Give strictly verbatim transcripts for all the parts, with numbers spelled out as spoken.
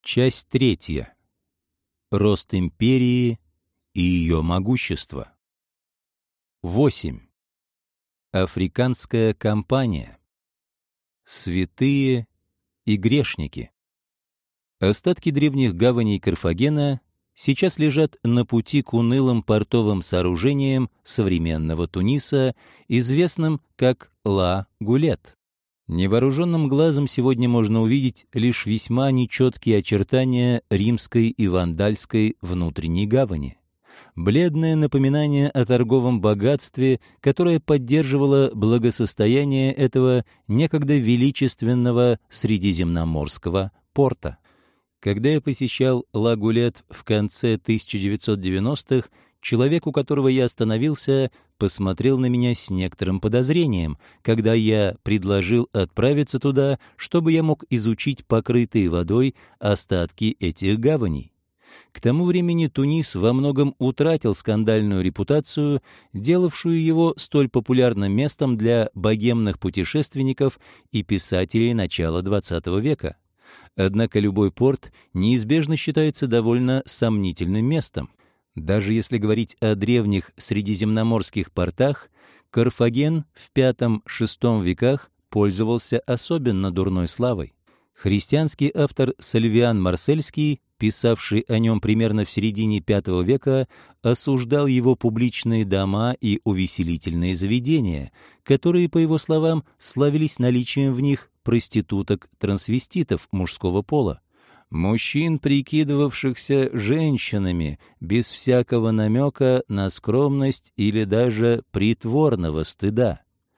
Часть третья. Рост империи и ее могущество. восемь. Африканская кампания. Святые и грешники. Остатки древних гаваней Карфагена сейчас лежат на пути к унылым портовым сооружениям современного Туниса, известным как Ла-Гулет. Невооруженным глазом сегодня можно увидеть лишь весьма нечеткие очертания римской и вандальской внутренней гавани. Бледное напоминание о торговом богатстве, которое поддерживало благосостояние этого некогда величественного средиземноморского порта. Когда я посещал Ла-Гулет в конце тысяча девятьсот девяностых, человек, у которого я остановился, посмотрел на меня с некоторым подозрением, когда я предложил отправиться туда, чтобы я мог изучить покрытые водой остатки этих гаваней. К тому времени Тунис во многом утратил скандальную репутацию, делавшую его столь популярным местом для богемных путешественников и писателей начала двадцатого века. Однако любой порт неизбежно считается довольно сомнительным местом. Даже если говорить о древних средиземноморских портах, Карфаген в пятом-шестом веках пользовался особенно дурной славой. Христианский автор Сальвиан Марсельский, писавший о нем примерно в середине пятого века, осуждал его публичные дома и увеселительные заведения, которые, по его словам, славились наличием в них проституток-трансвеститов мужского пола. Мужчин, прикидывавшихся женщинами, без всякого намека на скромность или даже притворного стыда.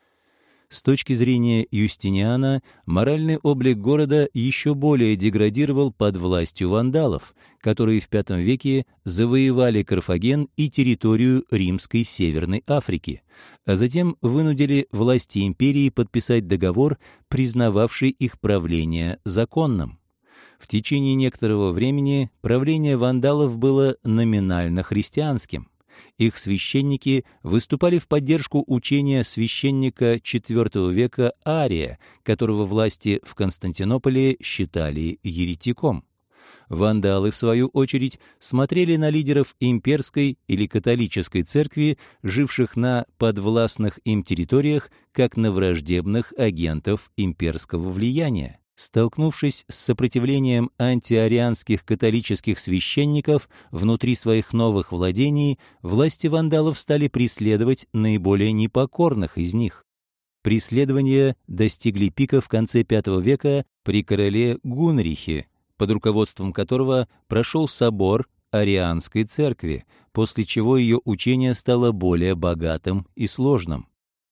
С точки зрения Юстиниана, моральный облик города еще более деградировал под властью вандалов, которые в пятом веке завоевали Карфаген и территорию римской Северной Африки, а затем вынудили власти империи подписать договор, признававший их правление законным. В течение некоторого времени правление вандалов было номинально христианским. Их священники выступали в поддержку учения священника четвёртого века Ария, которого власти в Константинополе считали еретиком. Вандалы, в свою очередь, смотрели на лидеров имперской или католической церкви, живших на подвластных им территориях, как на враждебных агентов имперского влияния. Столкнувшись с сопротивлением антиарианских католических священников внутри своих новых владений, власти вандалов стали преследовать наиболее непокорных из них. Преследования достигли пика в конце пятого века при короле Гунрихе, под руководством которого прошел собор Арианской церкви, после чего ее учение стало более богатым и сложным.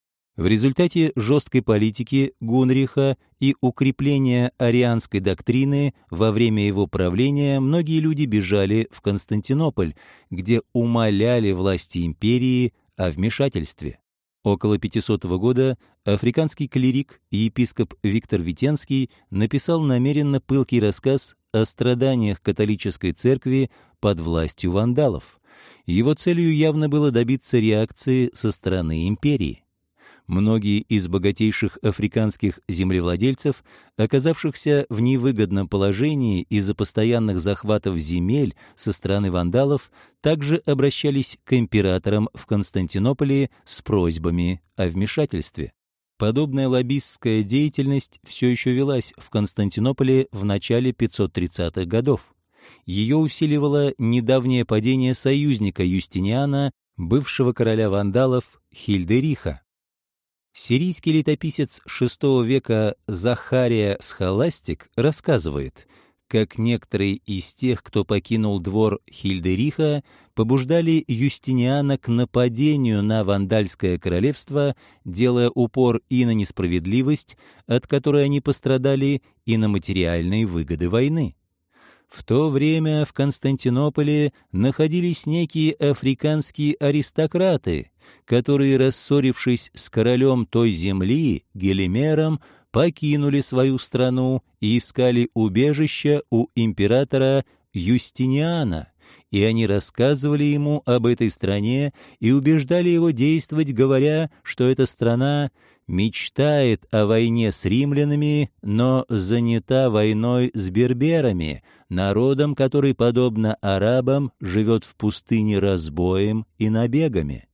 В результате жесткой политики Гунриха и укрепления арианской доктрины во время его правления многие люди бежали в Константинополь, где умоляли власти империи о вмешательстве. Около пятисотого года африканский клирик и епископ Виктор Витенский написал намеренно пылкий рассказ о страданиях католической церкви под властью вандалов. Его целью явно было добиться реакции со стороны империи. Многие из богатейших африканских землевладельцев, оказавшихся в невыгодном положении из-за постоянных захватов земель со стороны вандалов, также обращались к императорам в Константинополе с просьбами о вмешательстве. Подобная лоббистская деятельность все еще велась в Константинополе в начале пятьсот тридцатых годов. Ее усиливало недавнее падение союзника Юстиниана, бывшего короля вандалов Хильдериха. Сирийский летописец шестого века Захария Схоластик рассказывает, как некоторые из тех, кто покинул двор Хильдериха, побуждали Юстиниана к нападению на вандальское королевство, делая упор и на несправедливость, от которой они пострадали, и на материальные выгоды войны. В то время в Константинополе находились некие африканские аристократы, которые, рассорившись с королем той земли, Гелимером, покинули свою страну и искали убежища у императора Юстиниана, и они рассказывали ему об этой стране и убеждали его действовать, говоря, что эта страна мечтает о войне с римлянами, но занята войной с берберами, народом, который, подобно арабам, живет в пустыне разбоем и набегами.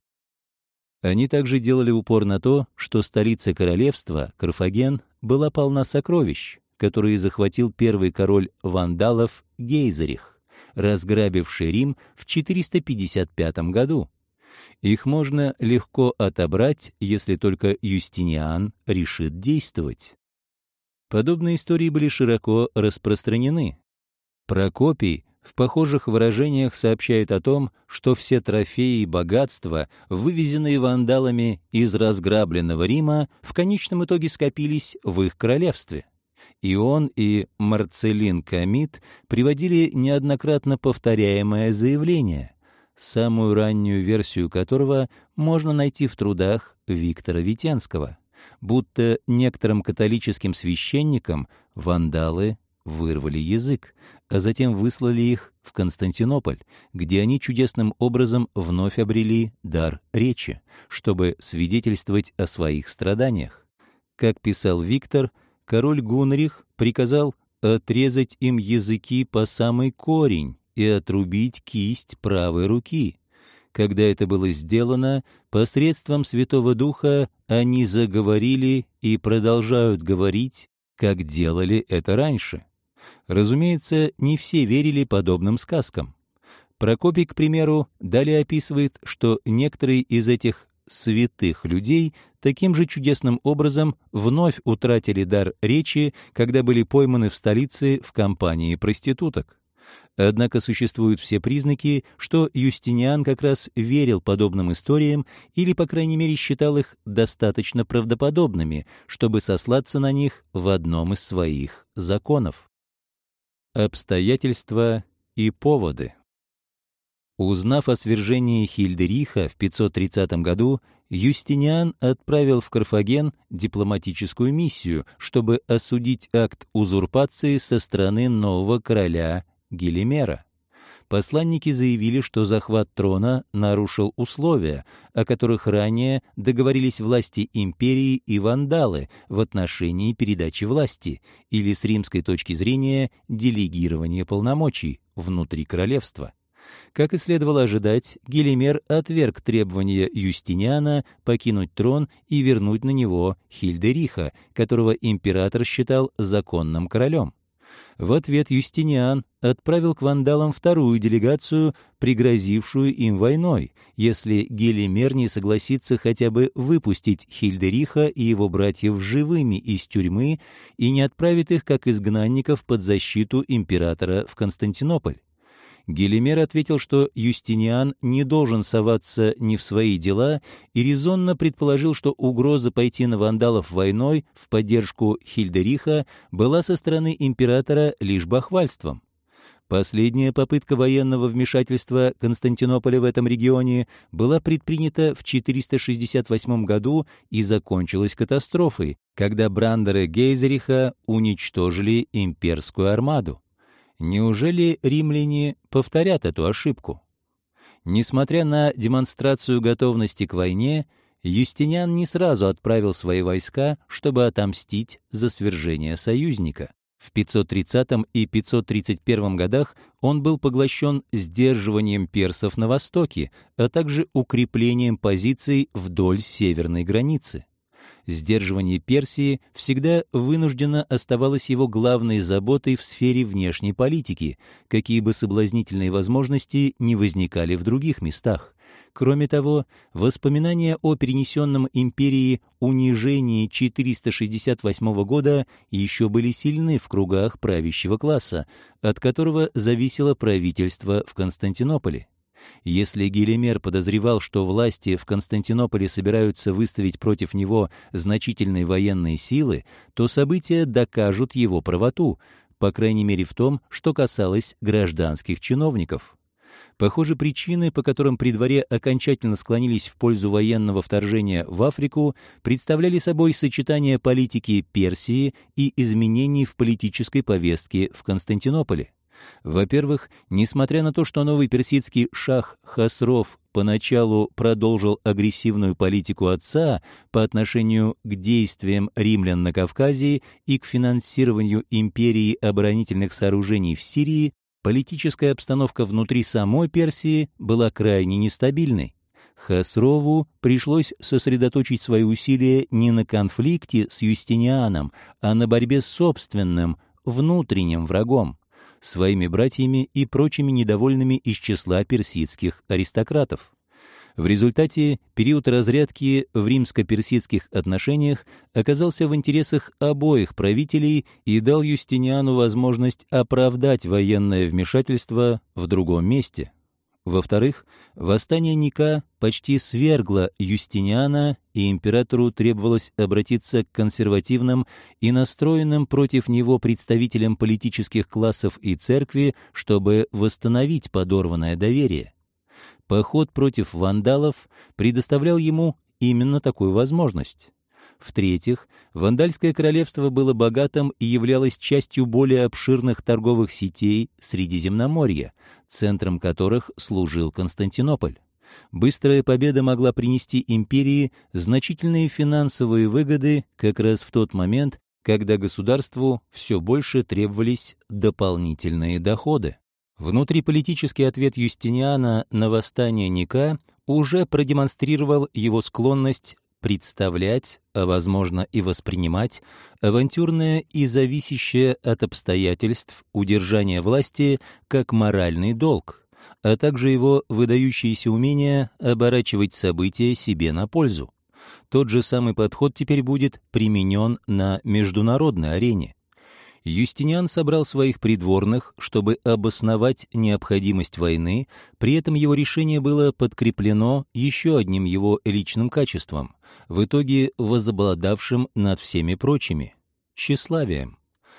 Они также делали упор на то, что столица королевства, Карфаген, была полна сокровищ, которые захватил первый король вандалов Гейзерих, разграбивший Рим в четыреста пятьдесят пятом году. Их можно легко отобрать, если только Юстиниан решит действовать. Подобные истории были широко распространены. Прокопий в похожих выражениях сообщает о том, что все трофеи и богатства, вывезенные вандалами из разграбленного Рима, в конечном итоге скопились в их королевстве. И он, и Марцелин Комит приводили неоднократно повторяемое заявление, самую раннюю версию которого можно найти в трудах Виктора Витенского, будто некоторым католическим священникам вандалы вырвали язык, а затем выслали их в Константинополь, где они чудесным образом вновь обрели дар речи, чтобы свидетельствовать о своих страданиях. Как писал Виктор, король Гунрих приказал отрезать им языки по самый корень и отрубить кисть правой руки. Когда это было сделано, посредством Святого Духа они заговорили и продолжают говорить, как делали это раньше. Разумеется, не все верили подобным сказкам. Прокопий, к примеру, далее описывает, что некоторые из этих святых людей таким же чудесным образом вновь утратили дар речи, когда были пойманы в столице в компании проституток. Однако существуют все признаки, что Юстиниан как раз верил подобным историям или, по крайней мере, считал их достаточно правдоподобными, чтобы сослаться на них в одном из своих законов. Обстоятельства и поводы. Узнав о свержении Хильдериха в пятьсот тридцатом году, Юстиниан отправил в Карфаген дипломатическую миссию, чтобы осудить акт узурпации со стороны нового короля Гелимера. Посланники заявили, что захват трона нарушил условия, о которых ранее договорились власти империи и вандалы в отношении передачи власти, или с римской точки зрения делегирования полномочий внутри королевства. Как и следовало ожидать, Гелимер отверг требования Юстиниана покинуть трон и вернуть на него Хильдериха, которого император считал законным королем. В ответ Юстиниан отправил к вандалам вторую делегацию, пригрозившую им войной, если Гелимер не согласится хотя бы выпустить Хильдериха и его братьев живыми из тюрьмы и не отправит их как изгнанников под защиту императора в Константинополь. Гелимер ответил, что Юстиниан не должен соваться ни в свои дела, и резонно предположил, что угроза пойти на вандалов войной в поддержку Хильдериха была со стороны императора лишь бахвальством. Последняя попытка военного вмешательства Константинополя в этом регионе была предпринята в четыреста шестьдесят восьмом году и закончилась катастрофой, когда брандеры Гейзериха уничтожили имперскую армаду. Неужели римляне повторят эту ошибку? Несмотря на демонстрацию готовности к войне, Юстиниан не сразу отправил свои войска, чтобы отомстить за свержение союзника. В пятьсот тридцатом и пятьсот тридцать первом годах он был поглощен сдерживанием персов на востоке, а также укреплением позиций вдоль северной границы. Сдерживание Персии всегда вынужденно оставалось его главной заботой в сфере внешней политики, какие бы соблазнительные возможности не возникали в других местах. Кроме того, воспоминания о перенесенном империи унижении четыреста шестьдесят восьмого года еще были сильны в кругах правящего класса, от которого зависело правительство в Константинополе. Если Гелимер подозревал, что власти в Константинополе собираются выставить против него значительные военные силы, то события докажут его правоту, по крайней мере в том, что касалось гражданских чиновников. Похоже, причины, по которым при дворе окончательно склонились в пользу военного вторжения в Африку, представляли собой сочетание политики Персии и изменений в политической повестке в Константинополе. Во-первых, несмотря на то, что новый персидский шах Хасров поначалу продолжил агрессивную политику отца по отношению к действиям римлян на Кавказе и к финансированию империи оборонительных сооружений в Сирии, политическая обстановка внутри самой Персии была крайне нестабильной. Хасрову пришлось сосредоточить свои усилия не на конфликте с Юстинианом, а на борьбе с собственным, внутренним врагом, своими братьями и прочими недовольными из числа персидских аристократов. В результате период разрядки в римско-персидских отношениях оказался в интересах обоих правителей и дал Юстиниану возможность оправдать военное вмешательство в другом месте. Во-вторых, восстание Ника почти свергло Юстиниана, и императору требовалось обратиться к консервативным и настроенным против него представителям политических классов и церкви, чтобы восстановить подорванное доверие. Поход против вандалов предоставлял ему именно такую возможность. В-третьих, Вандальское королевство было богатым и являлось частью более обширных торговых сетей Средиземноморья, центром которых служил Константинополь. Быстрая победа могла принести империи значительные финансовые выгоды как раз в тот момент, когда государству все больше требовались дополнительные доходы. Внутриполитический ответ Юстиниана на восстание Ника уже продемонстрировал его склонность представлять, а возможно и воспринимать, авантюрное и зависящее от обстоятельств удержание власти как моральный долг, а также его выдающееся умение оборачивать события себе на пользу. Тот же самый подход теперь будет применен на международной арене. Юстиниан собрал своих придворных, чтобы обосновать необходимость войны, при этом его решение было подкреплено еще одним его личным качеством, в итоге возобладавшим над всеми прочими — тщеславием.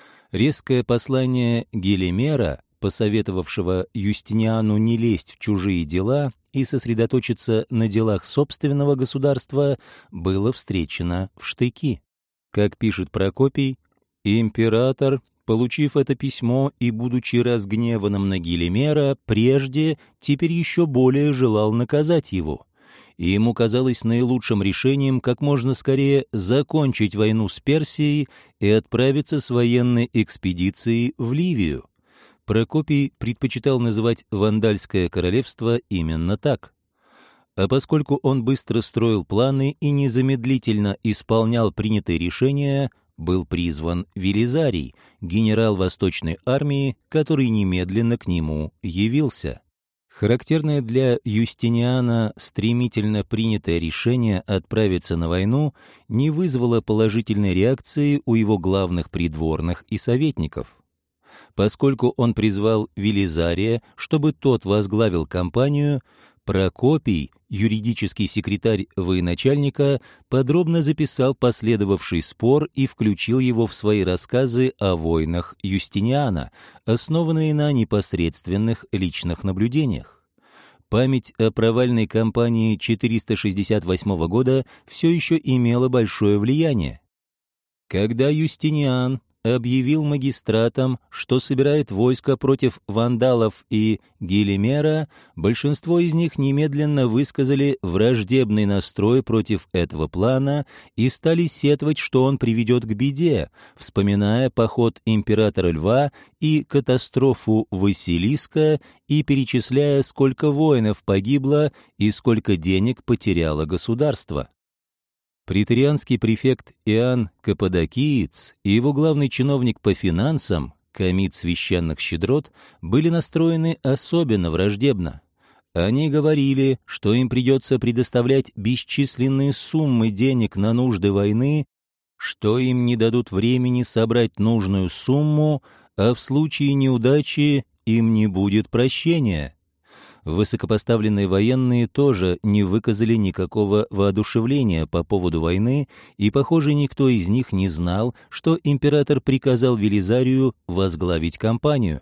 Резкое послание Гелимера, посоветовавшего Юстиниану не лезть в чужие дела и сосредоточиться на делах собственного государства, было встречено в штыки. Как пишет Прокопий, император, получив это письмо и будучи разгневанным на Гелимера, прежде, теперь еще более желал наказать его. И ему казалось наилучшим решением как можно скорее закончить войну с Персией и отправиться с военной экспедицией в Ливию. Прокопий предпочитал называть Вандальское королевство именно так. А поскольку он быстро строил планы и незамедлительно исполнял принятые решения, был призван Велизарий, генерал Восточной армии, который немедленно к нему явился. Характерное для Юстиниана стремительно принятое решение отправиться на войну не вызвало положительной реакции у его главных придворных и советников. Поскольку он призвал Велизария, чтобы тот возглавил кампанию, Прокопий, юридический секретарь военачальника, подробно записал последовавший спор и включил его в свои рассказы о войнах Юстиниана, основанные на непосредственных личных наблюдениях. Память о провальной кампании четыреста шестьдесят восьмого года все еще имела большое влияние. Когда Юстиниан объявил магистратам, что собирает войско против вандалов и Гелимера, большинство из них немедленно высказали враждебный настрой против этого плана и стали сетовать, что он приведет к беде, вспоминая поход императора Льва и катастрофу Василиска и перечисляя, сколько воинов погибло и сколько денег потеряло государство. Преторианский префект Иоанн Каппадокиец и его главный чиновник по финансам, комит священных щедрот, были настроены особенно враждебно. Они говорили, что им придется предоставлять бесчисленные суммы денег на нужды войны, что им не дадут времени собрать нужную сумму, а в случае неудачи им не будет прощения. Высокопоставленные военные тоже не выказали никакого воодушевления по поводу войны, и, похоже, никто из них не знал, что император приказал Велизарию возглавить кампанию.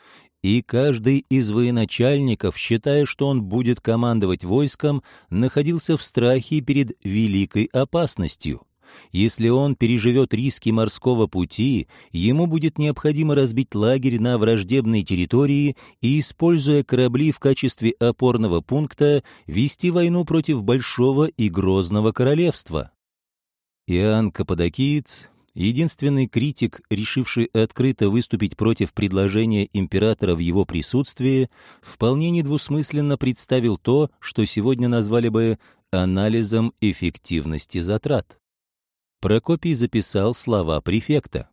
И каждый из военачальников, считая, что он будет командовать войском, находился в страхе перед великой опасностью. Если он переживет риски морского пути, ему будет необходимо разбить лагерь на враждебной территории и, используя корабли в качестве опорного пункта, вести войну против большого и грозного королевства. Иоанн Каппадокиец, единственный критик, решивший открыто выступить против предложения императора в его присутствии, вполне недвусмысленно представил то, что сегодня назвали бы анализом эффективности затрат. Прокопий записал слова префекта.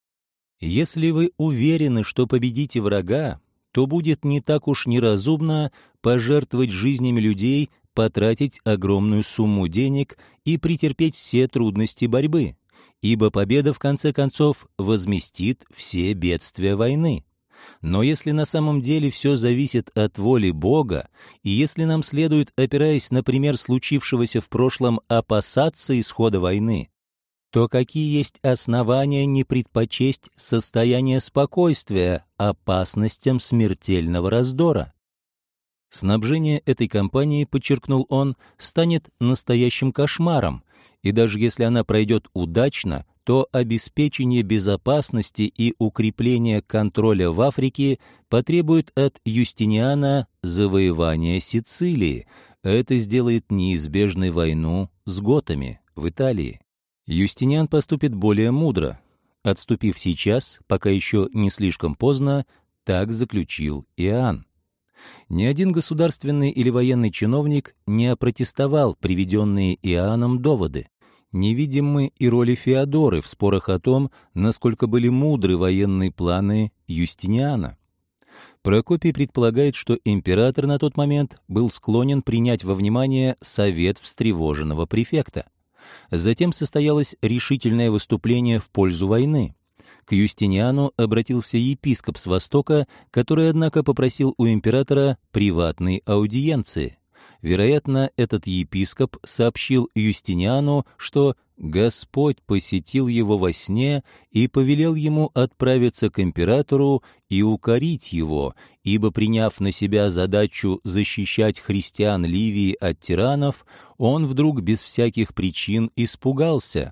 «Если вы уверены, что победите врага, то будет не так уж неразумно пожертвовать жизнями людей, потратить огромную сумму денег и претерпеть все трудности борьбы, ибо победа, в конце концов, возместит все бедствия войны. Но если на самом деле все зависит от воли Бога, и если нам следует, опираясь на пример случившегося в прошлом, опасаться исхода войны, то какие есть основания не предпочесть состояние спокойствия опасностям смертельного раздора? Снабжение этой кампании, подчеркнул он, станет настоящим кошмаром, и даже если она пройдет удачно, то обеспечение безопасности и укрепление контроля в Африке потребует от Юстиниана завоевания Сицилии. Это сделает неизбежной войну с готами в Италии. Юстиниан поступит более мудро. Отступив сейчас, пока еще не слишком поздно, так заключил Иоанн. Ни один государственный или военный чиновник не опротестовал приведенные Иоанном доводы. Не видим мы и роли Феодоры в спорах о том, насколько были мудры военные планы Юстиниана. Прокопий предполагает, что император на тот момент был склонен принять во внимание совет встревоженного префекта. Затем состоялось решительное выступление в пользу войны. К Юстиниану обратился епископ с Востока, который, однако, попросил у императора приватной аудиенции. Вероятно, этот епископ сообщил Юстиниану, что Господь посетил его во сне и повелел ему отправиться к императору и укорить его, ибо, приняв на себя задачу защищать христиан Ливии от тиранов, он вдруг без всяких причин испугался.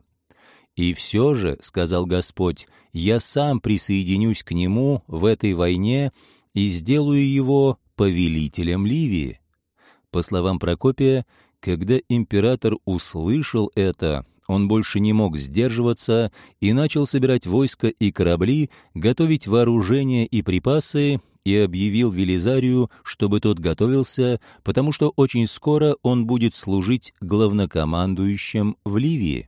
«И все же, — сказал Господь, — я сам присоединюсь к нему в этой войне и сделаю его повелителем Ливии». По словам Прокопия, когда император услышал это, он больше не мог сдерживаться и начал собирать войско и корабли, готовить вооружение и припасы, и объявил Велизарию, чтобы тот готовился, потому что очень скоро он будет служить главнокомандующим в Ливии.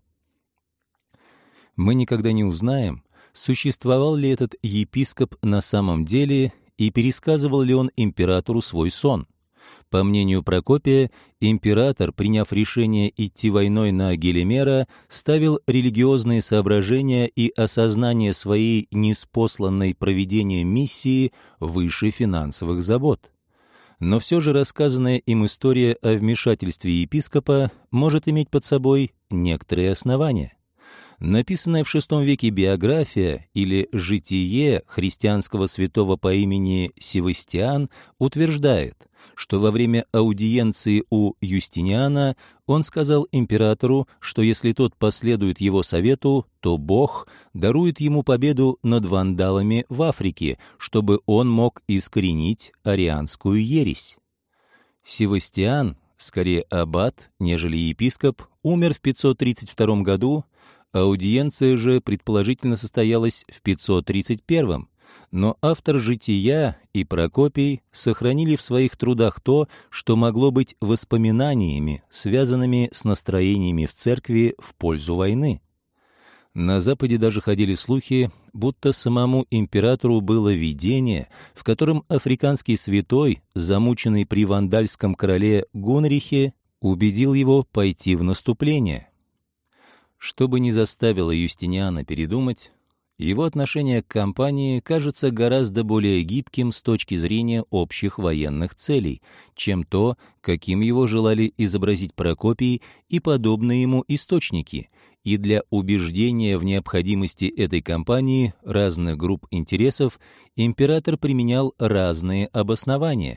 Мы никогда не узнаем, существовал ли этот епископ на самом деле и пересказывал ли он императору свой сон. По мнению Прокопия, император, приняв решение идти войной на Гелимера, ставил религиозные соображения и осознание своей ниспосланной проведением миссии выше финансовых забот. Но все же рассказанная им история о вмешательстве епископа может иметь под собой некоторые основания. Написанная в шестом веке биография или «Житие» христианского святого по имени Севастиан утверждает, что во время аудиенции у Юстиниана он сказал императору, что если тот последует его совету, то Бог дарует ему победу над вандалами в Африке, чтобы он мог искоренить арианскую ересь. Севастиан, скорее аббат, нежели епископ, умер в пятьсот тридцать втором году. Аудиенция же предположительно состоялась в пятьсот тридцать первом, но автор «Жития» и Прокопий сохранили в своих трудах то, что могло быть воспоминаниями, связанными с настроениями в церкви в пользу войны. На Западе даже ходили слухи, будто самому императору было видение, в котором африканский святой, замученный при вандальском короле Гунрихе, убедил его пойти в наступление. Что бы ни заставило Юстиниана передумать, его отношение к кампании кажется гораздо более гибким с точки зрения общих военных целей, чем то, каким его желали изобразить Прокопий и подобные ему источники, и для убеждения в необходимости этой кампании разных групп интересов император применял разные обоснования.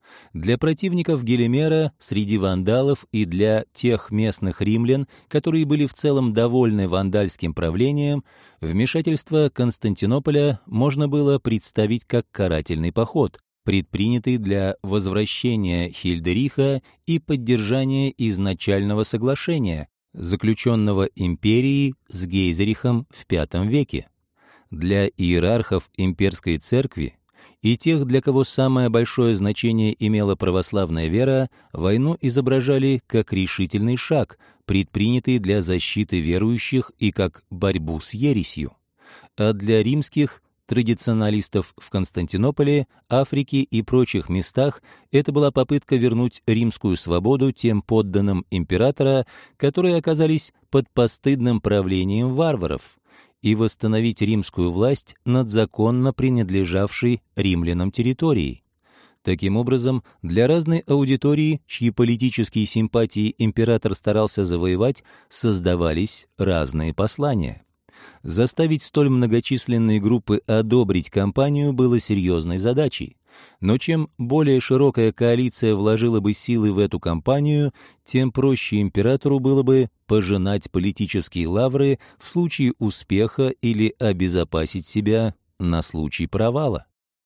Для противников Гелимера среди вандалов и для тех местных римлян, которые были в целом довольны вандальским правлением, вмешательство Константинополя можно было представить как карательный поход, предпринятый для возвращения Хильдериха и поддержания изначального соглашения, заключенного империей с Гейзерихом в пятом веке. Для иерархов имперской церкви и тех, для кого самое большое значение имела православная вера, войну изображали как решительный шаг, предпринятый для защиты верующих и как борьбу с ересью. А для римских традиционалистов в Константинополе, Африке и прочих местах это была попытка вернуть римскую свободу тем подданным императора, которые оказались под постыдным правлением варваров, и восстановить римскую власть над законно принадлежавшей римлянам территорией. Таким образом, для разной аудитории, чьи политические симпатии император старался завоевать, создавались разные послания. Заставить столь многочисленные группы одобрить кампанию было серьезной задачей. Но чем более широкая коалиция вложила бы силы в эту кампанию, тем проще императору было бы пожинать политические лавры в случае успеха или обезопасить себя на случай провала.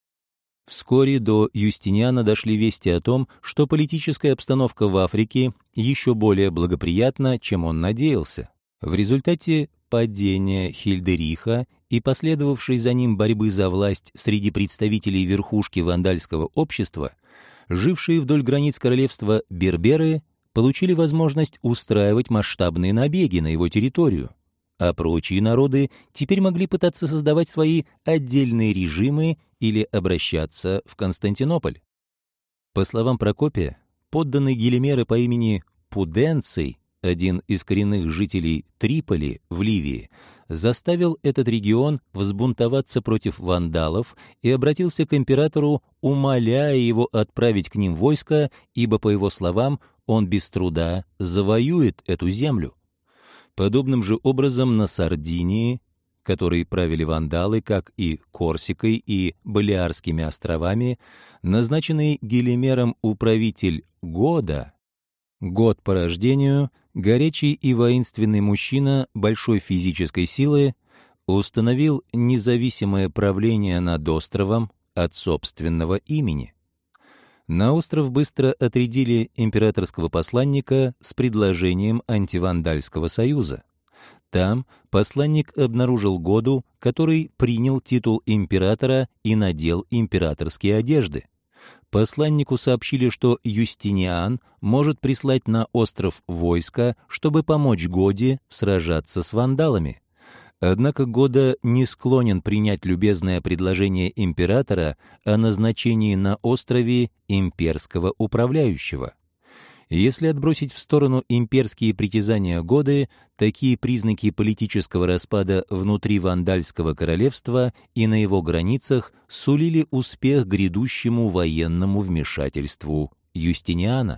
Вскоре до Юстиниана дошли вести о том, что политическая обстановка в Африке еще более благоприятна, чем он надеялся. В результате падения Хильдериха и последовавшей за ним борьбы за власть среди представителей верхушки вандальского общества, жившие вдоль границ королевства берберы получили возможность устраивать масштабные набеги на его территорию, а прочие народы теперь могли пытаться создавать свои отдельные режимы или обращаться в Константинополь. По словам Прокопия, подданный Гелимера по имени Пуденций, один из коренных жителей Триполи в Ливии, заставил этот регион взбунтоваться против вандалов и обратился к императору, умоляя его отправить к ним войско, ибо, по его словам, он без труда завоюет эту землю. Подобным же образом на Сардинии, которой правили вандалы, как и Корсикой и Балеарскими островами, назначенный Гелимером управитель Года, год по рождению, горячий и воинственный мужчина большой физической силы, установил независимое правление над островом от собственного имени. На остров быстро отрядили императорского посланника с предложением антивандальского союза. Там посланник обнаружил Году, который принял титул императора и надел императорские одежды. Посланнику сообщили, что Юстиниан может прислать на остров войско, чтобы помочь Годе сражаться с вандалами. Однако Года не склонен принять любезное предложение императора о назначении на острове имперского управляющего. Если отбросить в сторону имперские притязания Годы, такие признаки политического распада внутри вандальского королевства и на его границах сулили успех грядущему военному вмешательству Юстиниана.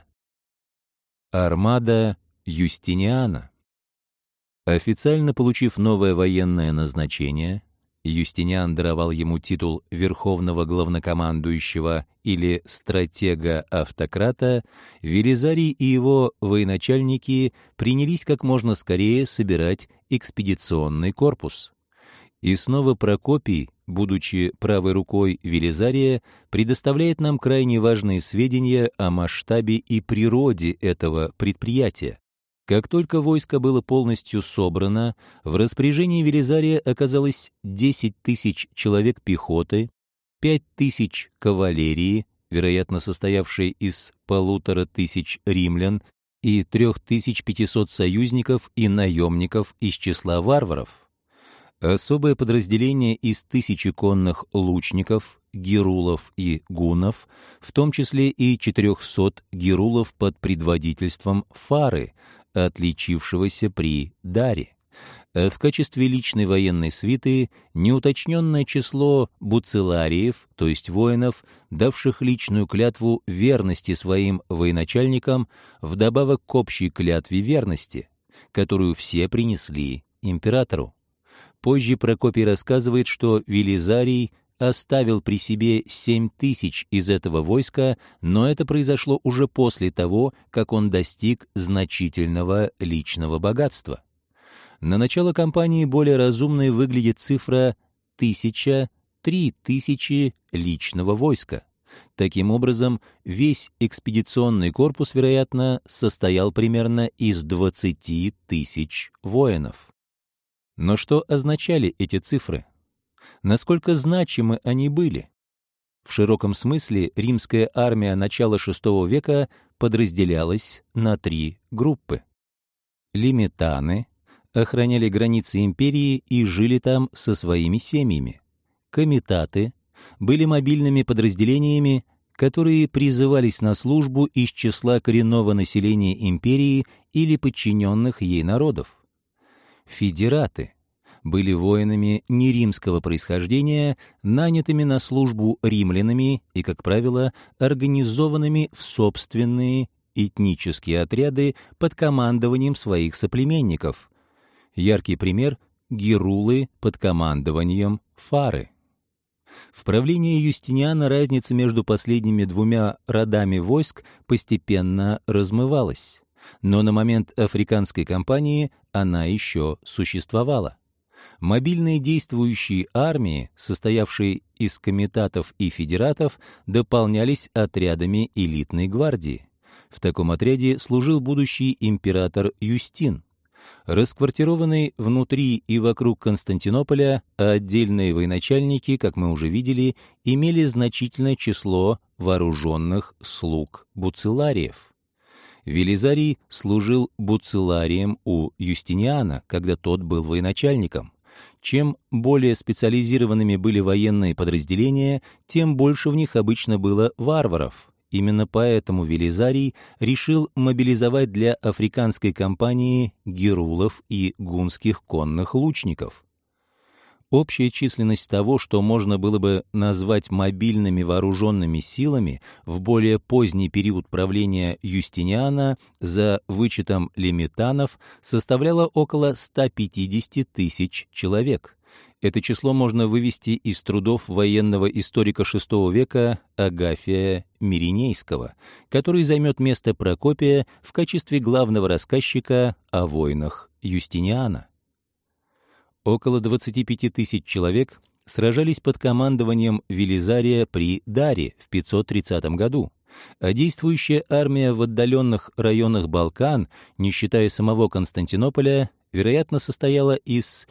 Армада Юстиниана. Официально получив новое военное назначение, Юстиниан даровал ему титул верховного главнокомандующего или стратега-автократа, Велизарий и его военачальники принялись как можно скорее собирать экспедиционный корпус. И снова Прокопий, будучи правой рукой Велизария, предоставляет нам крайне важные сведения о масштабе и природе этого предприятия. Как только войско было полностью собрано, в распоряжении Велизария оказалось десять тысяч человек пехоты, пять тысяч кавалерии, вероятно, состоявшей из полутора тысяч римлян, и три тысячи пятьсот союзников и наемников из числа варваров. Особое подразделение из тысячи конных лучников, герулов и гуннов, в том числе и четырехсот герулов под предводительством Фары, отличившегося при Даре. А в качестве личной военной свиты неуточненное число буцелариев, то есть воинов, давших личную клятву верности своим военачальникам, вдобавок к общей клятве верности, которую все принесли императору. Позже Прокопий рассказывает, что Велизарий оставил при себе семь тысяч из этого войска, но это произошло уже после того, как он достиг значительного личного богатства. На начало кампании более разумной выглядит цифра тысяча, три тысячи личного войска. Таким образом, весь экспедиционный корпус, вероятно, состоял примерно из двадцати тысяч воинов. Но что означали эти цифры? Насколько значимы они были? В широком смысле римская армия начала шестого века подразделялась на три группы. Лимитаны охраняли границы империи и жили там со своими семьями. Комитаты были мобильными подразделениями, которые призывались на службу из числа коренного населения империи или подчиненных ей народов. Федераты были воинами неримского происхождения, нанятыми на службу римлянами и, как правило, организованными в собственные этнические отряды под командованием своих соплеменников. Яркий пример — герулы под командованием Фары. В правлении Юстиниана разница между последними двумя родами войск постепенно размывалась, но на момент африканской кампании она еще существовала. Мобильные действующие армии, состоявшие из комитатов и федератов, дополнялись отрядами элитной гвардии. В таком отряде служил будущий император Юстин. Расквартированные внутри и вокруг Константинополя, отдельные военачальники, как мы уже видели, имели значительное число вооруженных слуг буциллариев. Велизарий служил буцилларием у Юстиниана, когда тот был военачальником. Чем более специализированными были военные подразделения, тем больше в них обычно было варваров. Именно поэтому Велизарий решил мобилизовать для африканской кампании герулов и гунских конных лучников. Общая численность того, что можно было бы назвать мобильными вооруженными силами в более поздний период правления Юстиниана, за вычетом лимитанов, составляла около ста пятидесяти тысяч человек. Это число можно вывести из трудов военного историка шестого века Агафия Миринейского, который займет место Прокопия в качестве главного рассказчика о войнах Юстиниана. Около двадцати пяти тысяч человек сражались под командованием Велизария при Даре в пятьсот тридцатом году, а действующая армия в отдаленных районах Балкан, не считая самого Константинополя, вероятно, состояла из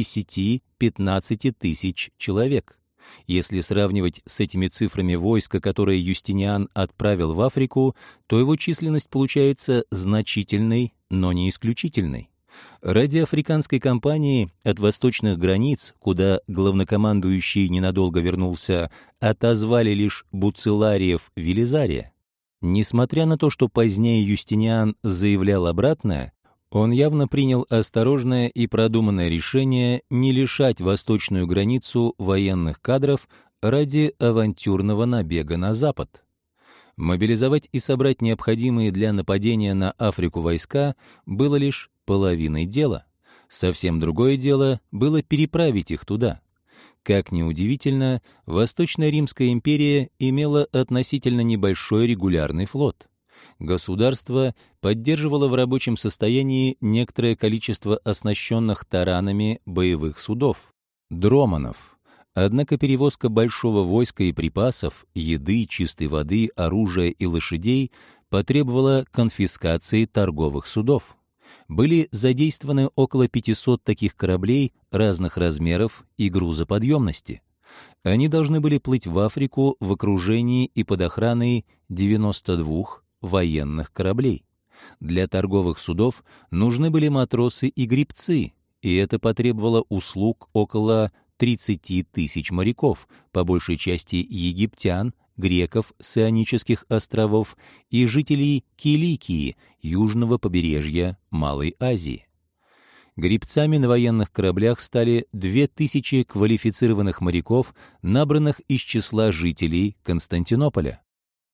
десяти-пятнадцати тысяч человек. Если сравнивать с этими цифрами войска, которые Юстиниан отправил в Африку, то его численность получается значительной, но не исключительной. Ради африканской кампании от восточных границ, куда главнокомандующий ненадолго вернулся, отозвали лишь буциллариев Велизария. Несмотря на то, что позднее Юстиниан заявлял обратное, он явно принял осторожное и продуманное решение не лишать восточную границу военных кадров ради авантюрного набега на запад. Мобилизовать и собрать необходимые для нападения на Африку войска было лишь половиной дела. Совсем другое дело было переправить их туда. Как ни удивительно, Восточная Римская империя имела относительно небольшой регулярный флот. Государство поддерживало в рабочем состоянии некоторое количество оснащенных таранами боевых судов — дроманов. Однако перевозка большого войска и припасов, еды, чистой воды, оружия и лошадей потребовала конфискации торговых судов. Были задействованы около пятисот таких кораблей разных размеров и грузоподъемности. Они должны были плыть в Африку в окружении и под охраной девяноста двух военных кораблей. Для торговых судов нужны были матросы и гребцы, и это потребовало услуг около тридцати тысяч моряков, по большей части египтян, греков с Ионических островов и жителей Киликии, южного побережья Малой Азии. Гребцами на военных кораблях стали две тысячи квалифицированных моряков, набранных из числа жителей Константинополя.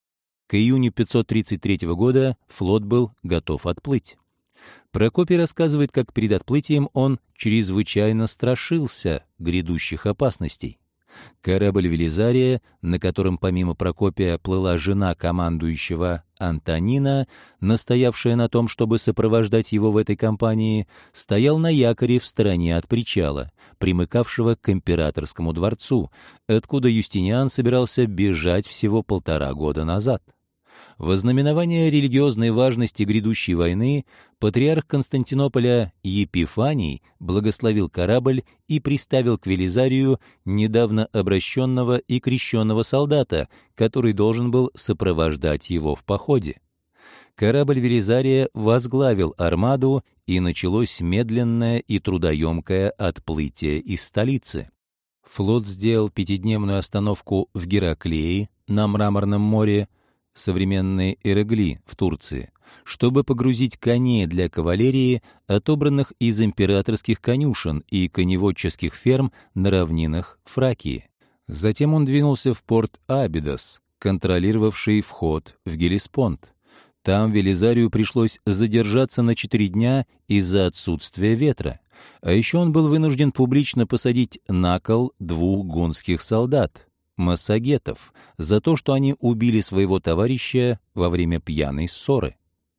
К июню пятьсот тридцать третьего года флот был готов отплыть. Прокопий рассказывает, как перед отплытием он чрезвычайно страшился грядущих опасностей. Корабль «Велизария», на котором помимо Прокопия плыла жена командующего Антонина, настоявшая на том, чтобы сопровождать его в этой компании, стоял на якоре в стороне от причала, примыкавшего к императорскому дворцу, откуда Юстиниан собирался бежать всего полтора года назад. Во знаменование религиозной важности грядущей войны патриарх Константинополя Епифаний благословил корабль и приставил к Велизарию недавно обращенного и крещенного солдата, который должен был сопровождать его в походе. Корабль Велизария возглавил армаду, и началось медленное и трудоемкое отплытие из столицы. Флот сделал пятидневную остановку в Гераклее на Мраморном море, современные Эрегли в Турции, чтобы погрузить коней для кавалерии, отобранных из императорских конюшен и коневодческих ферм на равнинах Фракии. Затем он двинулся в порт Абидос, контролировавший вход в Геллеспонд. Там Велизарию пришлось задержаться на четыре дня из-за отсутствия ветра, а еще он был вынужден публично посадить на кол двух гунских солдат, массагетов, за то, что они убили своего товарища во время пьяной ссоры.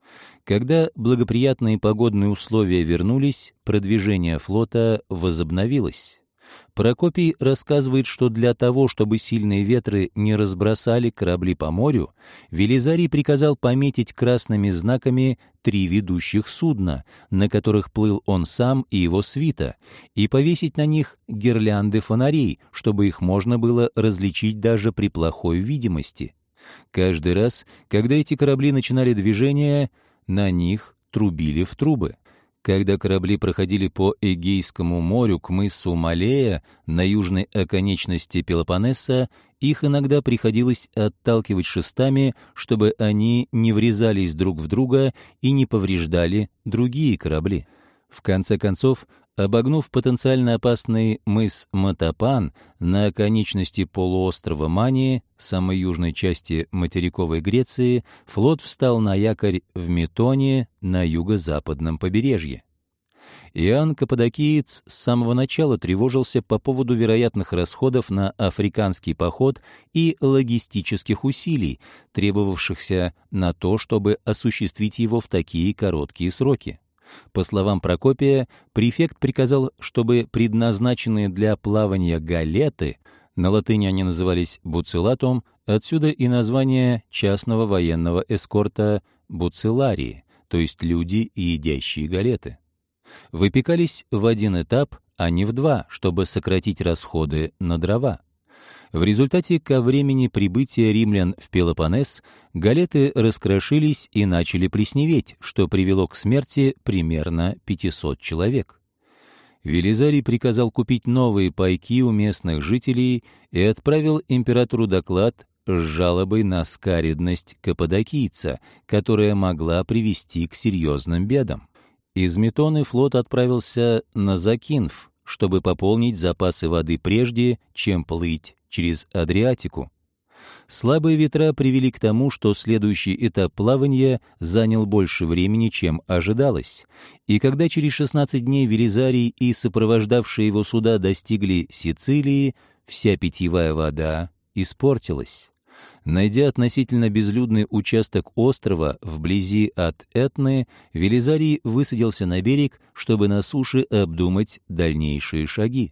Когда благоприятные погодные условия вернулись, продвижение флота возобновилось. Прокопий рассказывает, что для того, чтобы сильные ветры не разбросали корабли по морю, Велизарий приказал пометить красными знаками три ведущих судна, на которых плыл он сам и его свита, и повесить на них гирлянды фонарей, чтобы их можно было различить даже при плохой видимости. Каждый раз, когда эти корабли начинали движение, на них трубили в трубы. Когда корабли проходили по Эгейскому морю к мысу Малея на южной оконечности Пелопоннеса, их иногда приходилось отталкивать шестами, чтобы они не врезались друг в друга и не повреждали другие корабли. В конце концов, обогнув потенциально опасный мыс Матапан на оконечности полуострова Мании, самой южной части материковой Греции, флот встал на якорь в Метоне на юго-западном побережье. Иоанн Каппадокиец с самого начала тревожился по поводу вероятных расходов на африканский поход и логистических усилий, требовавшихся на то, чтобы осуществить его в такие короткие сроки. По словам Прокопия, префект приказал, чтобы предназначенные для плавания галеты, на латыни они назывались буцилатум, отсюда и название частного военного эскорта буциларии, то есть люди, едящие галеты, выпекались в один этап, а не в два, чтобы сократить расходы на дрова. В результате ко времени прибытия римлян в Пелопоннес галеты раскрошились и начали плесневеть, что привело к смерти примерно пятисот человек. Велизарий приказал купить новые пайки у местных жителей и отправил императору доклад с жалобой на скаредность каппадокийца, которая могла привести к серьезным бедам. Из Метоны флот отправился на Закинф, чтобы пополнить запасы воды прежде, чем плыть через Адриатику. Слабые ветра привели к тому, что следующий этап плавания занял больше времени, чем ожидалось, и когда через шестнадцать дней Велизарий и сопровождавшие его суда достигли Сицилии, вся питьевая вода испортилась. Найдя относительно безлюдный участок острова вблизи от Этны, Велизарий высадился на берег, чтобы на суше обдумать дальнейшие шаги.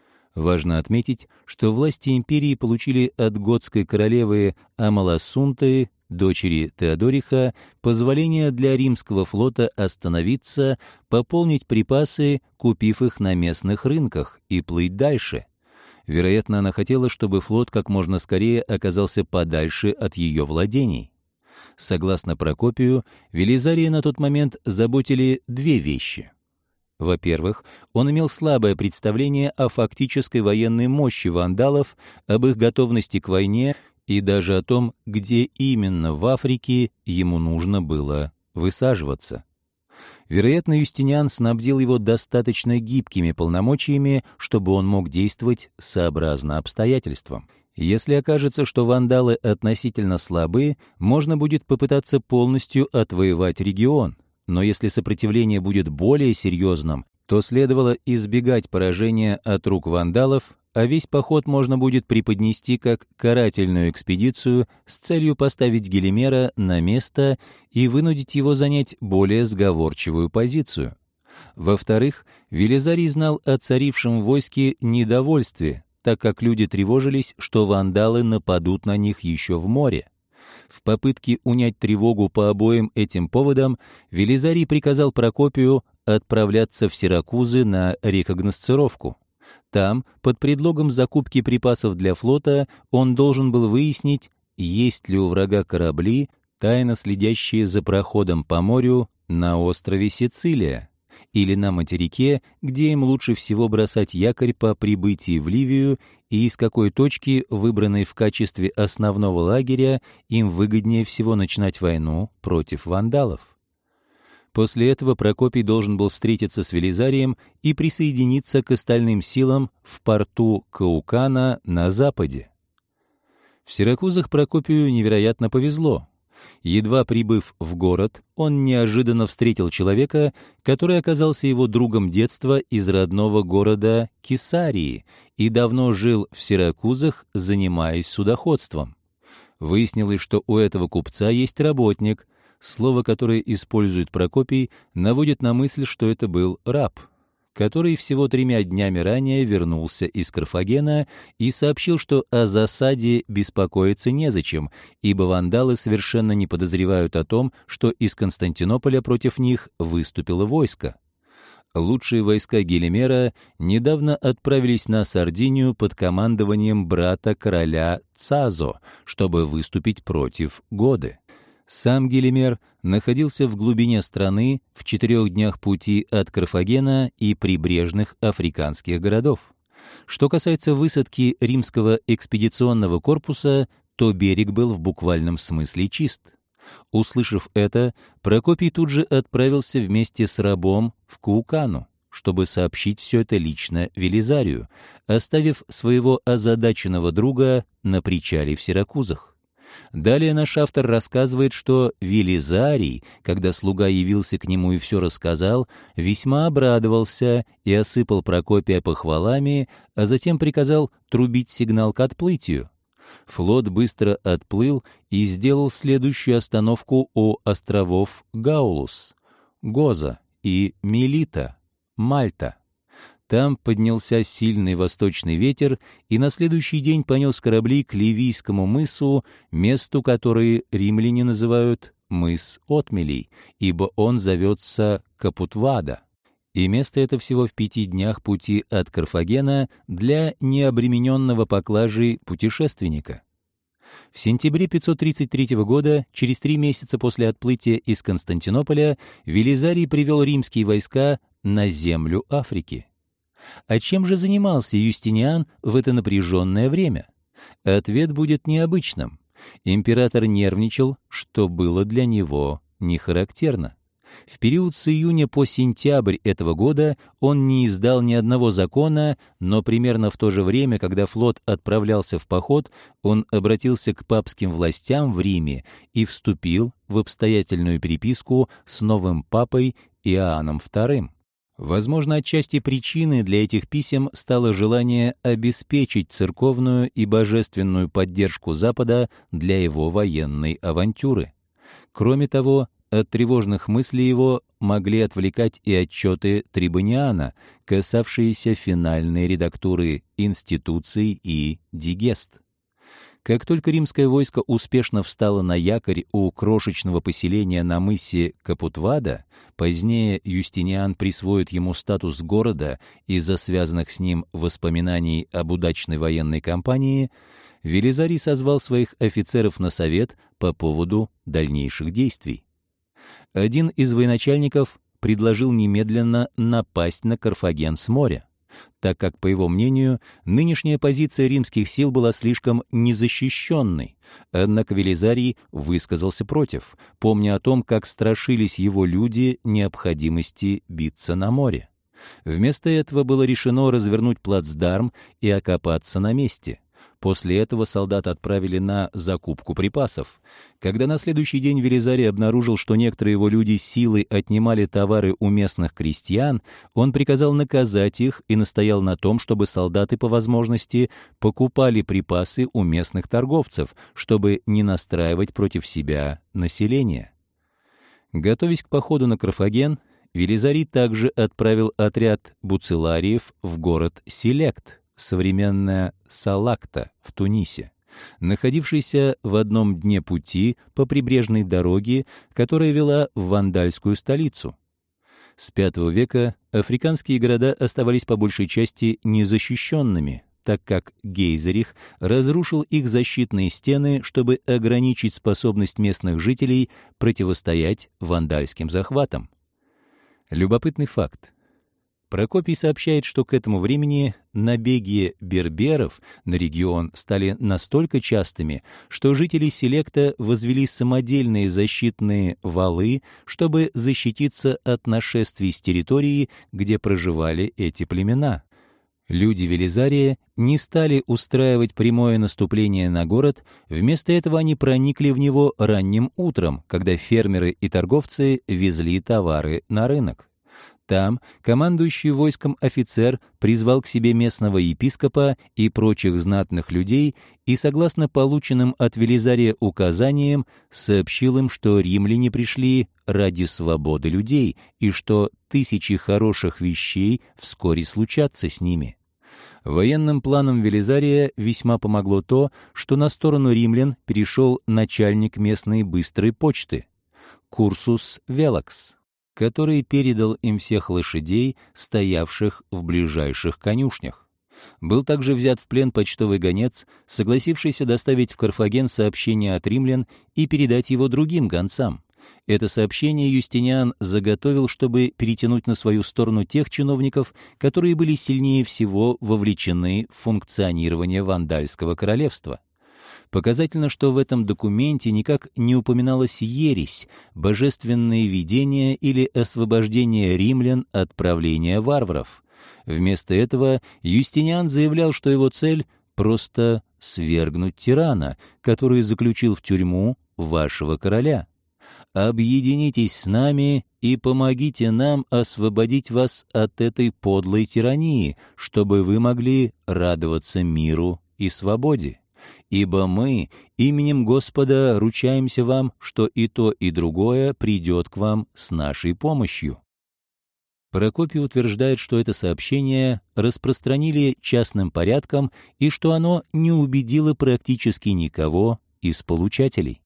Важно отметить, что власти империи получили от готской королевы Амаласунты, дочери Теодориха, позволение для римского флота остановиться, пополнить припасы, купив их на местных рынках, и плыть дальше. Вероятно, она хотела, чтобы флот как можно скорее оказался подальше от ее владений. Согласно Прокопию, Велизария на тот момент заботили две вещи. Во-первых, он имел слабое представление о фактической военной мощи вандалов, об их готовности к войне и даже о том, где именно в Африке ему нужно было высаживаться. Вероятно, Юстиниан снабдил его достаточно гибкими полномочиями, чтобы он мог действовать сообразно обстоятельствам. Если окажется, что вандалы относительно слабы, можно будет попытаться полностью отвоевать регион. Но если сопротивление будет более серьезным, то следовало избегать поражения от рук вандалов, а весь поход можно будет преподнести как карательную экспедицию с целью поставить Гелимера на место и вынудить его занять более сговорчивую позицию. Во-вторых, Велизарий знал о царившем в войске недовольстве, так как люди тревожились, что вандалы нападут на них еще в море. В попытке унять тревогу по обоим этим поводам Велизарий приказал Прокопию отправляться в Сиракузы на рекогносцировку. Там, под предлогом закупки припасов для флота, он должен был выяснить, есть ли у врага корабли, тайно следящие за проходом по морю на острове Сицилия, или на материке, где им лучше всего бросать якорь по прибытии в Ливию, и из какой точки, выбранной в качестве основного лагеря, им выгоднее всего начинать войну против вандалов. После этого Прокопий должен был встретиться с Велизарием и присоединиться к остальным силам в порту Каукана на западе. В Сиракузах Прокопию невероятно повезло. Едва прибыв в город, он неожиданно встретил человека, который оказался его другом детства из родного города Кесарии и давно жил в Сиракузах, занимаясь судоходством. Выяснилось, что у этого купца есть работник. Слово, которое использует Прокопий, наводит на мысль, что это был раб, который всего тремя днями ранее вернулся из Карфагена и сообщил, что о засаде беспокоиться незачем, ибо вандалы совершенно не подозревают о том, что из Константинополя против них выступило войско. Лучшие войска Гелимера недавно отправились на Сардинию под командованием брата короля Цазо, чтобы выступить против Годы. Сам Гелимер находился в глубине страны, в четырех днях пути от Карфагена и прибрежных африканских городов. Что касается высадки римского экспедиционного корпуса, то берег был в буквальном смысле чист. Услышав это, Прокопий тут же отправился вместе с рабом в Каукану, чтобы сообщить все это лично Велизарию, оставив своего озадаченного друга на причале в Сиракузах. Далее наш автор рассказывает, что Велизарий, когда слуга явился к нему и все рассказал, весьма обрадовался и осыпал Прокопия похвалами, а затем приказал трубить сигнал к отплытию. Флот быстро отплыл и сделал следующую остановку у островов Гаулус, Гоза и Мелита, Мальта. Там поднялся сильный восточный ветер, и на следующий день понес корабли к Ливийскому мысу, месту, которое римляне называют мыс Отмелей, ибо он зовется Капутвада. И место это всего в пяти днях пути от Карфагена для необремененного поклажей путешественника. В сентябре пятьсот тридцать третьего года, через три месяца после отплытия из Константинополя, Велизарий привел римские войска на землю Африки. А чем же занимался Юстиниан в это напряженное время? Ответ будет необычным. Император нервничал, что было для него не характерно. В период с июня по сентябрь этого года он не издал ни одного закона, но примерно в то же время, когда флот отправлялся в поход, он обратился к папским властям в Риме и вступил в обстоятельную переписку с новым папой Иоанном вторым. Возможно, отчасти причиной для этих писем стало желание обеспечить церковную и божественную поддержку Запада для его военной авантюры. Кроме того, от тревожных мыслей его могли отвлекать и отчеты Трибониана, касавшиеся финальной редактуры институций и дигест. Как только римское войско успешно встало на якорь у крошечного поселения на мысе Капутвада, позднее Юстиниан присвоит ему статус города из-за связанных с ним воспоминаний об удачной военной кампании, Велизарий созвал своих офицеров на совет по поводу дальнейших действий. Один из военачальников предложил немедленно напасть на Карфаген с моря, так как, по его мнению, нынешняя позиция римских сил была слишком незащищенной. Однако Велизарий высказался против, помня о том, как страшились его люди необходимости биться на море. Вместо этого было решено развернуть плацдарм и окопаться на месте. После этого солдат отправили на закупку припасов. Когда на следующий день Велизарий обнаружил, что некоторые его люди силой отнимали товары у местных крестьян, он приказал наказать их и настоял на том, чтобы солдаты по возможности покупали припасы у местных торговцев, чтобы не настраивать против себя население. Готовясь к походу на Карфаген, Велизарий также отправил отряд буцелариев в город Селект, современная Салакта в Тунисе, находившийся в одном дне пути по прибрежной дороге, которая вела в вандальскую столицу. С пятого века африканские города оставались по большей части незащищенными, так как Гейзерих разрушил их защитные стены, чтобы ограничить способность местных жителей противостоять вандальским захватам. Любопытный факт. Прокопий сообщает, что к этому времени набеги берберов на регион стали настолько частыми, что жители Селекта возвели самодельные защитные валы, чтобы защититься от нашествий с территории, где проживали эти племена. Люди Велизария не стали устраивать прямое наступление на город, вместо этого они проникли в него ранним утром, когда фермеры и торговцы везли товары на рынок. Там командующий войском офицер призвал к себе местного епископа и прочих знатных людей и, согласно полученным от Велизария указаниям, сообщил им, что римляне пришли ради свободы людей и что тысячи хороших вещей вскоре случатся с ними. Военным планам Велизария весьма помогло то, что на сторону римлян перешел начальник местной быстрой почты, Курсус Велакс, который передал им всех лошадей, стоявших в ближайших конюшнях. Был также взят в плен почтовый гонец, согласившийся доставить в Карфаген сообщение от римлян и передать его другим гонцам. Это сообщение Юстиниан заготовил, чтобы перетянуть на свою сторону тех чиновников, которые были сильнее всего вовлечены в функционирование вандальского королевства. Показательно, что в этом документе никак не упоминалась ересь, божественные видения или освобождение римлян от правления варваров. Вместо этого Юстиниан заявлял, что его цель — просто свергнуть тирана, который заключил в тюрьму вашего короля. «Объединитесь с нами и помогите нам освободить вас от этой подлой тирании, чтобы вы могли радоваться миру и свободе. Ибо мы именем Господа ручаемся вам, что и то, и другое придет к вам с нашей помощью». Прокопий утверждает, что это сообщение распространили частным порядком и что оно не убедило практически никого из получателей.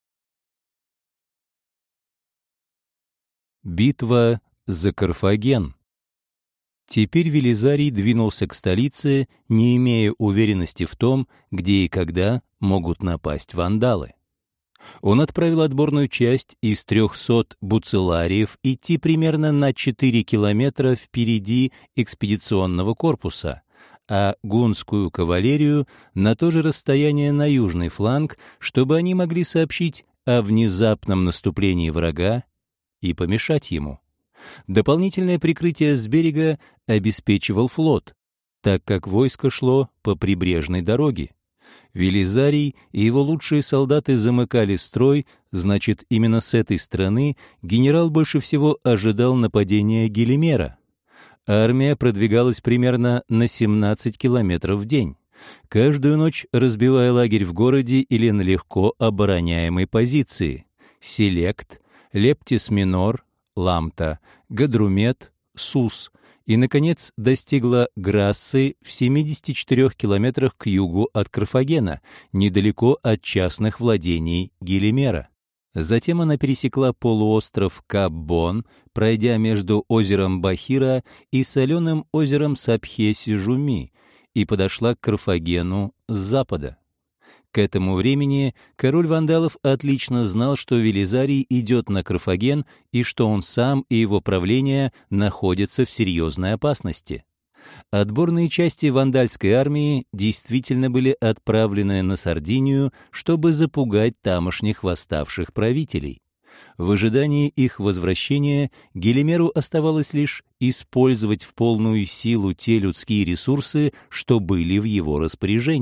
Битва за Карфаген. Теперь Велизарий двинулся к столице, не имея уверенности в том, где и когда могут напасть вандалы. Он отправил отборную часть из трехсот буцелариев идти примерно на четыре километра впереди экспедиционного корпуса, а гунскую кавалерию на то же расстояние на южный фланг, чтобы они могли сообщить о внезапном наступлении врага и помешать ему. Дополнительное прикрытие с берега обеспечивал флот, так как войско шло по прибрежной дороге. Велизарий и его лучшие солдаты замыкали строй, значит, именно с этой стороны генерал больше всего ожидал нападения Гелимера. Армия продвигалась примерно на семнадцать километров в день, каждую ночь разбивая лагерь в городе или на легко обороняемой позиции. Селект, Лептис Минор, Ламта, Гадрумет, Сус и, наконец, достигла Грассы в семидесяти четырёх километрах к югу от Карфагена, недалеко от частных владений Гелимера. Затем она пересекла полуостров Кап-Бон, пройдя между озером Бахира и соленым озером Сапхеси-Жуми, и подошла к Карфагену с запада. К этому времени король вандалов отлично знал, что Велизарий идет на Карфаген и что он сам и его правление находятся в серьезной опасности. Отборные части вандальской армии действительно были отправлены на Сардинию, чтобы запугать тамошних восставших правителей. В ожидании их возвращения Гелимеру оставалось лишь использовать в полную силу те людские ресурсы, что были в его распоряжении.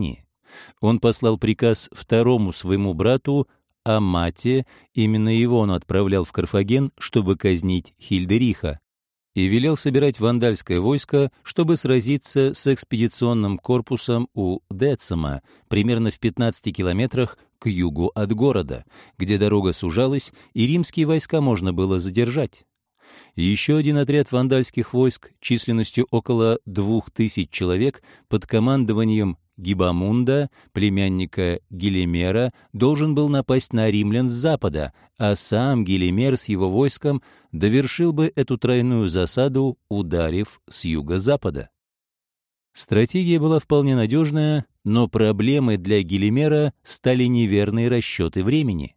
Он послал приказ второму своему брату Амате, именно его он отправлял в Карфаген, чтобы казнить Хильдериха, и велел собирать вандальское войско, чтобы сразиться с экспедиционным корпусом у Децема, примерно в пятнадцати километрах к югу от города, где дорога сужалась, и римские войска можно было задержать. Еще один отряд вандальских войск численностью около двух тысяч человек под командованием Гибамунда, племянника Гелимера, должен был напасть на римлян с запада, а сам Гелимер с его войском довершил бы эту тройную засаду, ударив с юго-запада. Стратегия была вполне надежная, но проблемой для Гелимера стали неверные расчеты времени.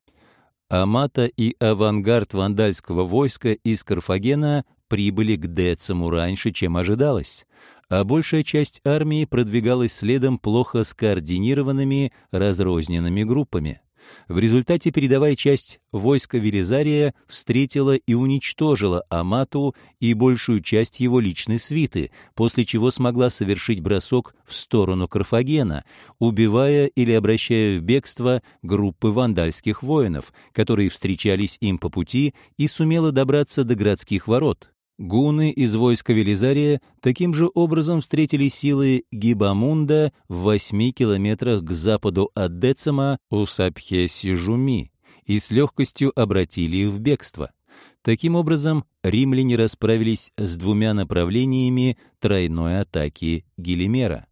Амата и авангард вандальского войска из Карфагена прибыли к Децему раньше, чем ожидалось, а большая часть армии продвигалась следом плохо скоординированными разрозненными группами. В результате передовая часть войска Велизария встретила и уничтожила Амату и большую часть его личной свиты, после чего смогла совершить бросок в сторону Карфагена, убивая или обращая в бегство группы вандальских воинов, которые встречались им по пути, и сумела добраться до городских ворот. Гунны из войска Велизария таким же образом встретили силы Гибамунда в восьми километрах к западу от Децема у Сапхе-Сижуми и с легкостью обратили их в бегство. Таким образом, римляне расправились с двумя направлениями тройной атаки Гелимера.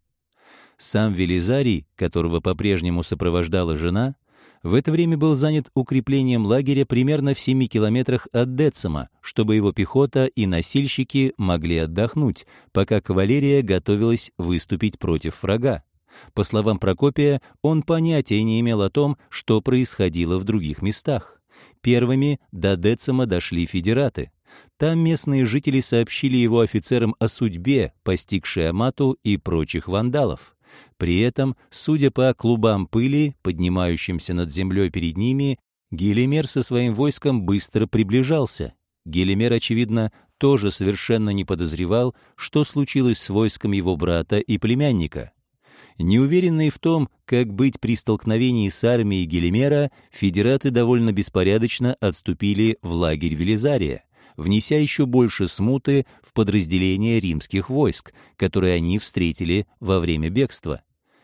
Сам Велизарий, которого по-прежнему сопровождала жена, в это время был занят укреплением лагеря примерно в семи километрах от Децема, чтобы его пехота и носильщики могли отдохнуть, пока кавалерия готовилась выступить против врага. По словам Прокопия, он понятия не имел о том, что происходило в других местах. Первыми до Децема дошли федераты. Там местные жители сообщили его офицерам о судьбе, постигшей Амату и прочих вандалов. При этом, судя по клубам пыли, поднимающимся над землей перед ними, Гелимер со своим войском быстро приближался. Гелимер, очевидно, тоже совершенно не подозревал, что случилось с войском его брата и племянника. Неуверенные в том, как быть при столкновении с армией Гелимера, федераты довольно беспорядочно отступили в лагерь Велизария, внеся еще больше смуты в подразделения римских войск, которые они встретили во время бегства.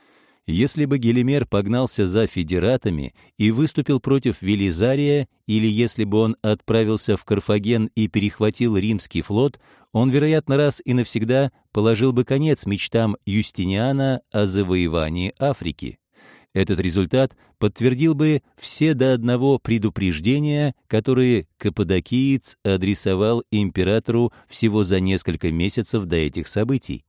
Если бы Гелимер погнался за федератами и выступил против Велизария, или если бы он отправился в Карфаген и перехватил римский флот, он, вероятно, раз и навсегда положил бы конец мечтам Юстиниана о завоевании Африки. Этот результат подтвердил бы все до одного предупреждения, которые Каппадокиец адресовал императору всего за несколько месяцев до этих событий.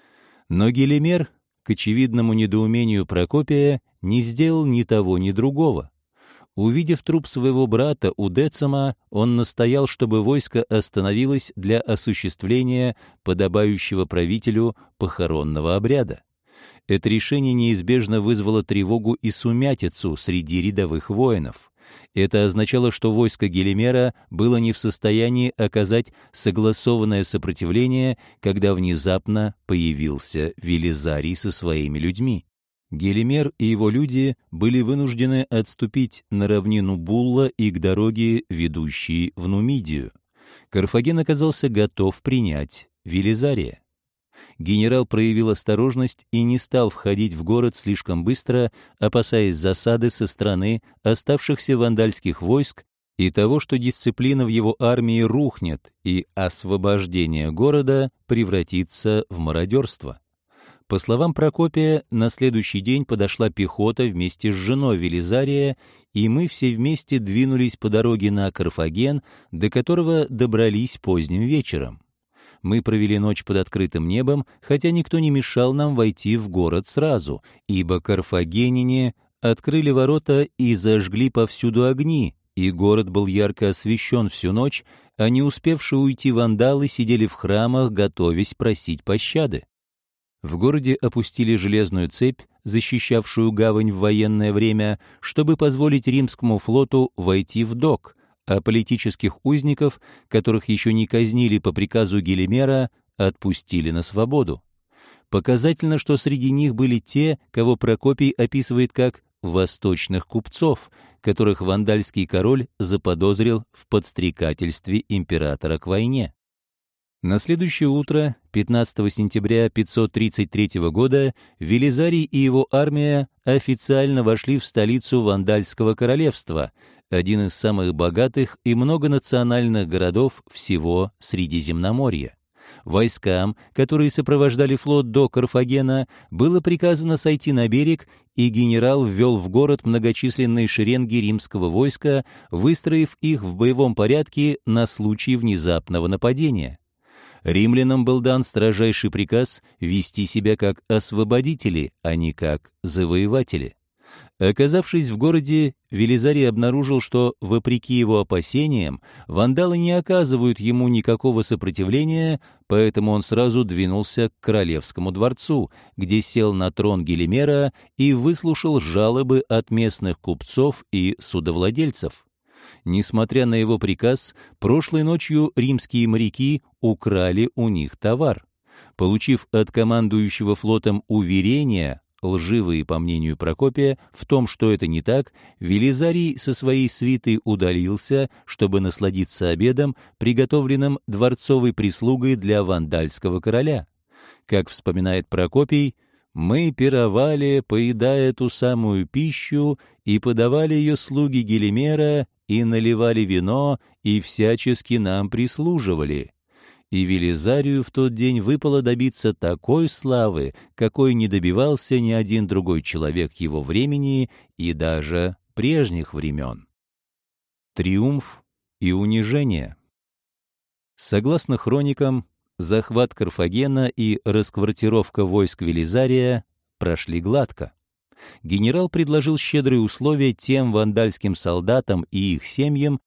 Но Гелимер, к очевидному недоумению Прокопия, не сделал ни того, ни другого. Увидев труп своего брата у Децема, он настоял, чтобы войско остановилось для осуществления подобающего правителю похоронного обряда. Это решение неизбежно вызвало тревогу и сумятицу среди рядовых воинов. Это означало, что войско Гелимера было не в состоянии оказать согласованное сопротивление, когда внезапно появился Велизарий со своими людьми. Гелимер и его люди были вынуждены отступить на равнину Булла и к дороге, ведущей в Нумидию. Карфаген оказался готов принять Велизария. Генерал проявил осторожность и не стал входить в город слишком быстро, опасаясь засады со стороны оставшихся вандальских войск и того, что дисциплина в его армии рухнет и освобождение города превратится в мародерство. По словам Прокопия, на следующий день подошла пехота вместе с женой Велизария, и мы все вместе двинулись по дороге на Карфаген, до которого добрались поздним вечером. Мы провели ночь под открытым небом, хотя никто не мешал нам войти в город сразу, ибо карфагеняне открыли ворота и зажгли повсюду огни, и город был ярко освещен всю ночь, а не успевшие уйти вандалы сидели в храмах, готовясь просить пощады. В городе опустили железную цепь, защищавшую гавань в военное время, чтобы позволить римскому флоту войти в док, а политических узников, которых еще не казнили по приказу Гелимера, отпустили на свободу. Показательно, что среди них были те, кого Прокопий описывает как «восточных купцов», которых вандальский король заподозрил в подстрекательстве императора к войне. На следующее утро, пятнадцатого сентября пятьсот тридцать третьего года, Велизарий и его армия официально вошли в столицу Вандальского королевства, один из самых богатых и многонациональных городов всего Средиземноморья. Войскам, которые сопровождали флот до Карфагена, было приказано сойти на берег, и генерал ввел в город многочисленные шеренги римского войска, выстроив их в боевом порядке на случай внезапного нападения. Римлянам был дан строжайший приказ вести себя как освободители, а не как завоеватели. Оказавшись в городе, Велизарий обнаружил, что, вопреки его опасениям, вандалы не оказывают ему никакого сопротивления, поэтому он сразу двинулся к королевскому дворцу, где сел на трон Гелимера и выслушал жалобы от местных купцов и судовладельцев. Несмотря на его приказ, прошлой ночью римские моряки украли у них товар. Получив от командующего флотом уверения, лживые, по мнению Прокопия, в том, что это не так, Велизарий со своей свитой удалился, чтобы насладиться обедом, приготовленным дворцовой прислугой для вандальского короля. Как вспоминает Прокопий, «Мы пировали, поедая ту самую пищу, и подавали ее слуги Гелимера, и наливали вино, и всячески нам прислуживали». И Велизарию в тот день выпало добиться такой славы, какой не добивался ни один другой человек его времени и даже прежних времен. Триумф и унижение. Согласно хроникам, захват Карфагена и расквартировка войск Велизария прошли гладко. Генерал предложил щедрые условия тем вандальским солдатам и их семьям,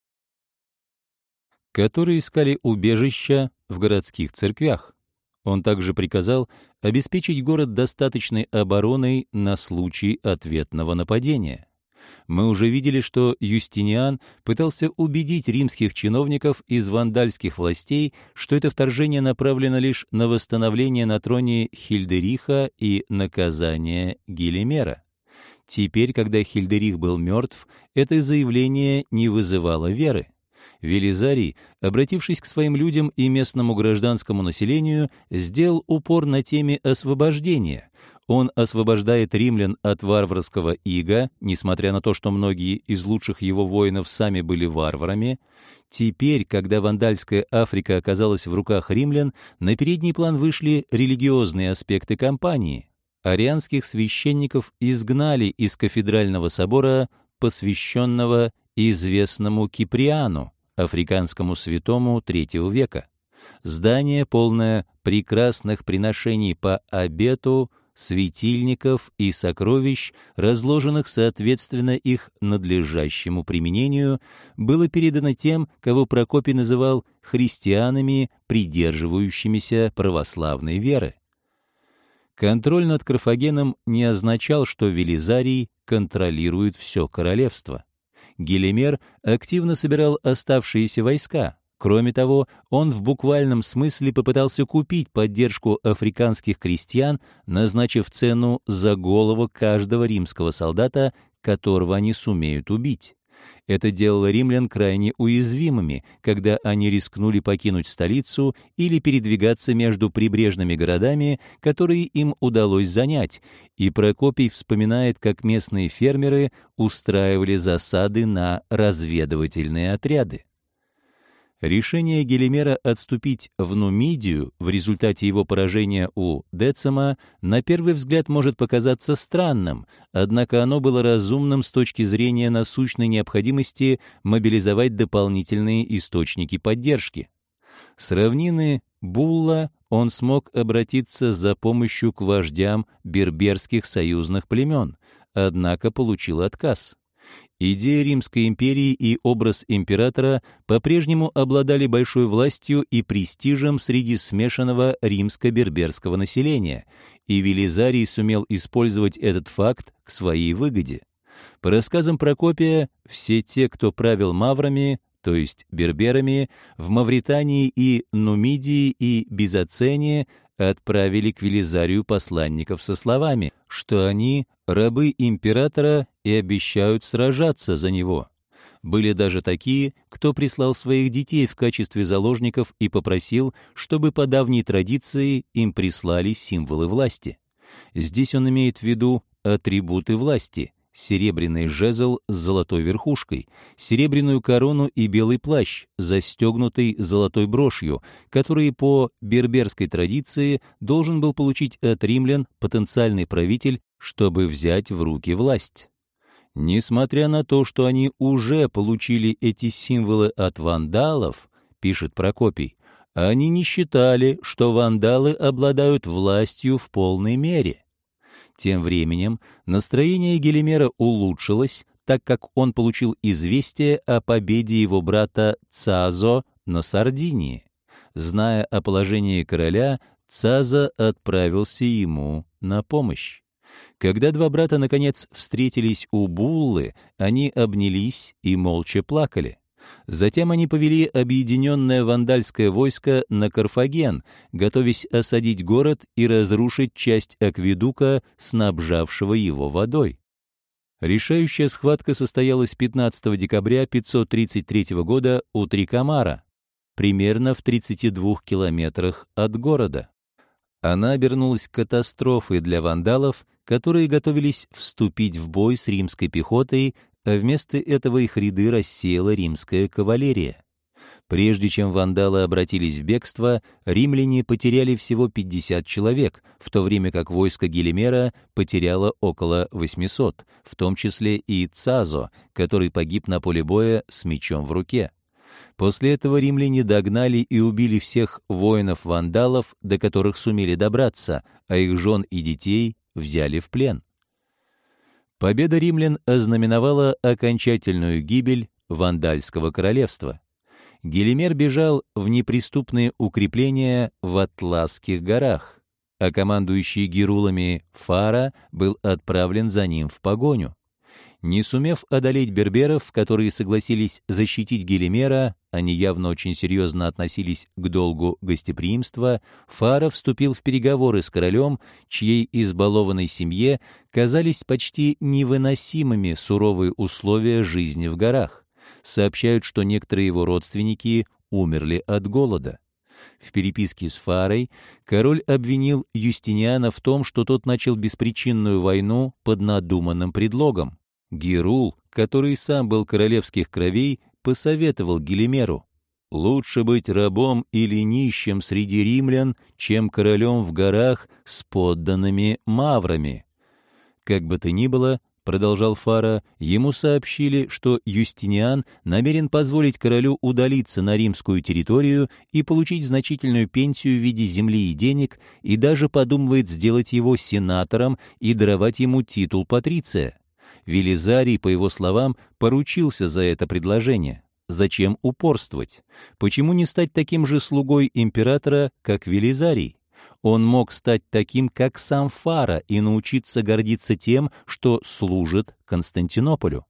которые искали убежища в городских церквях. Он также приказал обеспечить город достаточной обороной на случай ответного нападения. Мы уже видели, что Юстиниан пытался убедить римских чиновников из вандальских властей, что это вторжение направлено лишь на восстановление на троне Хильдериха и наказание Гелимера. Теперь, когда Хильдерих был мертв, это заявление не вызывало веры. Велизарий, обратившись к своим людям и местному гражданскому населению, сделал упор на теме освобождения. Он освобождает римлян от варварского ига, несмотря на то, что многие из лучших его воинов сами были варварами. Теперь, когда вандальская Африка оказалась в руках римлян, на передний план вышли религиозные аспекты кампании. Арианских священников изгнали из кафедрального собора, посвященного известному Киприану, африканскому святому третьего века. Здание, полное прекрасных приношений по обету, светильников и сокровищ, разложенных соответственно их надлежащему применению, было передано тем, кого Прокопий называл христианами, придерживающимися православной веры. Контроль над Карфагеном не означал, что Велизарий контролирует все королевство. Гелимер активно собирал оставшиеся войска. Кроме того, он в буквальном смысле попытался купить поддержку африканских крестьян, назначив цену за голову каждого римского солдата, которого они сумеют убить. Это делало римлян крайне уязвимыми, когда они рискнули покинуть столицу или передвигаться между прибрежными городами, которые им удалось занять, и Прокопий вспоминает, как местные фермеры устраивали засады на разведывательные отряды. Решение Гелимера отступить в Нумидию в результате его поражения у Децима на первый взгляд может показаться странным, однако оно было разумным с точки зрения насущной необходимости мобилизовать дополнительные источники поддержки. С равнины Булла он смог обратиться за помощью к вождям берберских союзных племен, однако получил отказ. Идея Римской империи и образ императора по-прежнему обладали большой властью и престижем среди смешанного римско-берберского населения, и Велизарий сумел использовать этот факт к своей выгоде. По рассказам Прокопия, все те, кто правил маврами, то есть берберами, в Мавритании и Нумидии и Бизацене, отправили к Велизарию посланников со словами, что они рабы императора и обещают сражаться за него. Были даже такие, кто прислал своих детей в качестве заложников и попросил, чтобы по давней традиции им прислали символы власти. Здесь он имеет в виду атрибуты власти: серебряный жезл с золотой верхушкой, серебряную корону и белый плащ, застегнутый золотой брошью, которые по берберской традиции должен был получить от римлян потенциальный правитель, чтобы взять в руки власть. Несмотря на то, что они уже получили эти символы от вандалов, пишет Прокопий, они не считали, что вандалы обладают властью в полной мере. Тем временем настроение Гелимера улучшилось, так как он получил известие о победе его брата Цазо на Сардинии. Зная о положении короля, Цазо отправился ему на помощь. Когда два брата, наконец, встретились у Буллы, они обнялись и молча плакали. Затем они повели объединенное вандальское войско на Карфаген, готовясь осадить город и разрушить часть акведука, снабжавшего его водой. Решающая схватка состоялась пятнадцатого декабря пятьсот тридцать третьего года у Трикамара, примерно в тридцати двух километрах от города. Она обернулась катастрофой для вандалов, которые готовились вступить в бой с римской пехотой, а вместо этого их ряды рассеяла римская кавалерия. Прежде чем вандалы обратились в бегство, римляне потеряли всего пятьдесят человек, в то время как войско Гелимера потеряло около восьмисот, в том числе и Цазо, который погиб на поле боя с мечом в руке. После этого римляне догнали и убили всех воинов-вандалов, до которых сумели добраться, а их жен и детей взяли в плен. Победа римлян ознаменовала окончательную гибель вандальского королевства. Гелимер бежал в неприступные укрепления в Атласских горах, а командующий герулами Фара был отправлен за ним в погоню. Не сумев одолеть берберов, которые согласились защитить Гелимера, они явно очень серьезно относились к долгу гостеприимства, Фара вступил в переговоры с королем, чьей избалованной семье казались почти невыносимыми суровые условия жизни в горах. Сообщают, что некоторые его родственники умерли от голода. В переписке с Фарой король обвинил Юстиниана в том, что тот начал беспричинную войну под надуманным предлогом. Герул, который сам был королевских кровей, посоветовал Гелимеру: «Лучше быть рабом или нищим среди римлян, чем королем в горах с подданными маврами». Как бы то ни было, продолжал Фара, ему сообщили, что Юстиниан намерен позволить королю удалиться на римскую территорию и получить значительную пенсию в виде земли и денег, и даже подумывает сделать его сенатором и даровать ему титул патриция. Велизарий, по его словам, поручился за это предложение. Зачем упорствовать? Почему не стать таким же слугой императора, как Велизарий? Он мог стать таким, как сам Фара, и научиться гордиться тем, что служит Константинополю.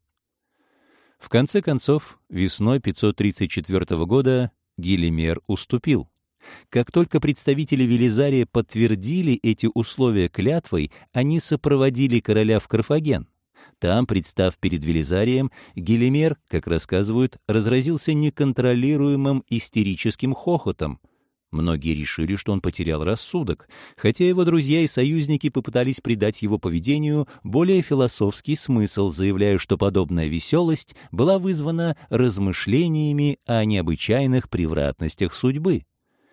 В конце концов, весной пятьсот тридцать четвёртого года Гелимер уступил. Как только представители Велизария подтвердили эти условия клятвой, они сопроводили короля в Карфаген. Там, представ перед Велизарием, Гелимер, как рассказывают, разразился неконтролируемым истерическим хохотом. Многие решили, что он потерял рассудок, хотя его друзья и союзники попытались придать его поведению более философский смысл, заявляя, что подобная веселость была вызвана размышлениями о необычайных превратностях судьбы.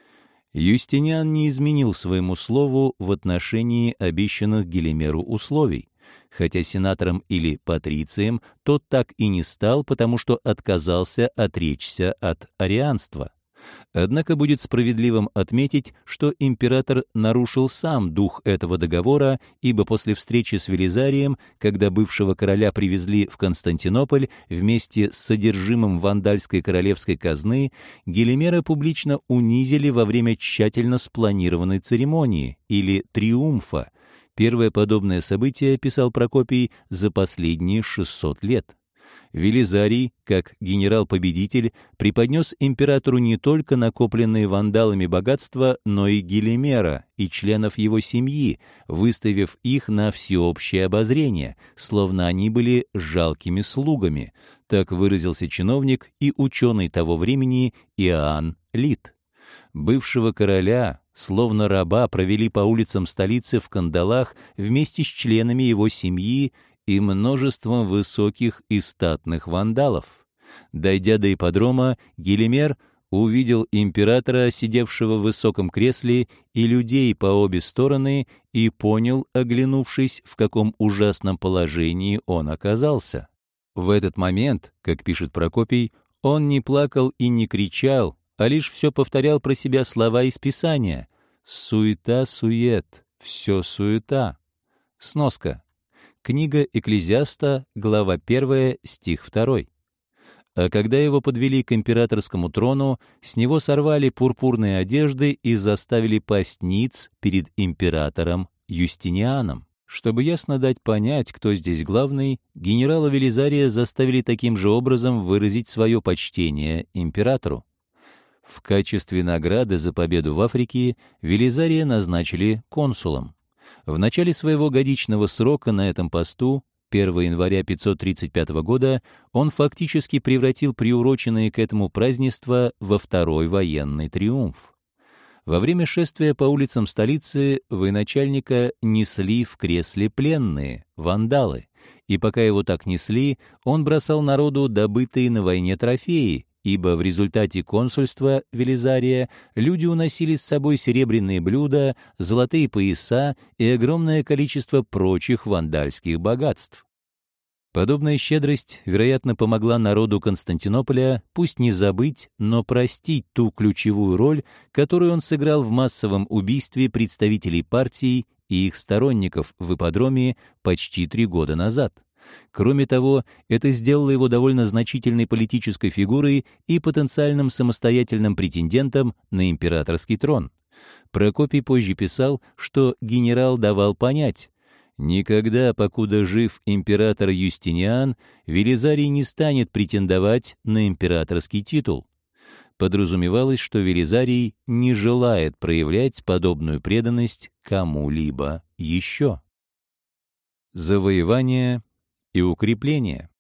Юстиниан не изменил своему слову в отношении обещанных Гелимеру условий. Хотя сенатором или патрицием тот так и не стал, потому что отказался отречься от арианства. Однако будет справедливым отметить, что император нарушил сам дух этого договора, ибо после встречи с Велизарием, когда бывшего короля привезли в Константинополь вместе с содержимым вандальской королевской казны, Гелимера публично унизили во время тщательно спланированной церемонии или триумфа. Первое подобное событие, писал Прокопий, за последние шестьсот лет. Велизарий, как генерал-победитель, преподнес императору не только накопленные вандалами богатства, но и Гелимера и членов его семьи, выставив их на всеобщее обозрение, словно они были жалкими слугами. Так выразился чиновник и ученый того времени Иоанн Лит. Бывшего короля, словно раба, провели по улицам столицы в кандалах вместе с членами его семьи и множеством высоких и статных вандалов. Дойдя до ипподрома, Гелимер увидел императора, сидевшего в высоком кресле, и людей по обе стороны, и понял, оглянувшись, в каком ужасном положении он оказался. В этот момент, как пишет Прокопий, он не плакал и не кричал, а лишь все повторял про себя слова из Писания: «Суета-сует, все суета». Сноска. Книга Экклезиаста, глава первая, стих второй. А когда его подвели к императорскому трону, с него сорвали пурпурные одежды и заставили пасть ниц перед императором Юстинианом. Чтобы ясно дать понять, кто здесь главный, генерала Велизария заставили таким же образом выразить свое почтение императору. В качестве награды за победу в Африке Велизария назначили консулом. В начале своего годичного срока на этом посту, первого января пятьсот тридцать пятого года, он фактически превратил приуроченное к этому празднество во второй военный триумф. Во время шествия по улицам столицы военачальника несли в кресле пленные, вандалы, и пока его так несли, он бросал народу добытые на войне трофеи, ибо в результате консульства Велизария люди уносили с собой серебряные блюда, золотые пояса и огромное количество прочих вандальских богатств. Подобная щедрость, вероятно, помогла народу Константинополя пусть не забыть, но простить ту ключевую роль, которую он сыграл в массовом убийстве представителей партий и их сторонников в ипподроме почти три года назад. Кроме того, это сделало его довольно значительной политической фигурой и потенциальным самостоятельным претендентом на императорский трон. Прокопий позже писал, что генерал давал понять: «Никогда, покуда жив император Юстиниан, Велизарий не станет претендовать на императорский титул». Подразумевалось, что Велизарий не желает проявлять подобную преданность кому-либо еще. Завоевание и укрепление.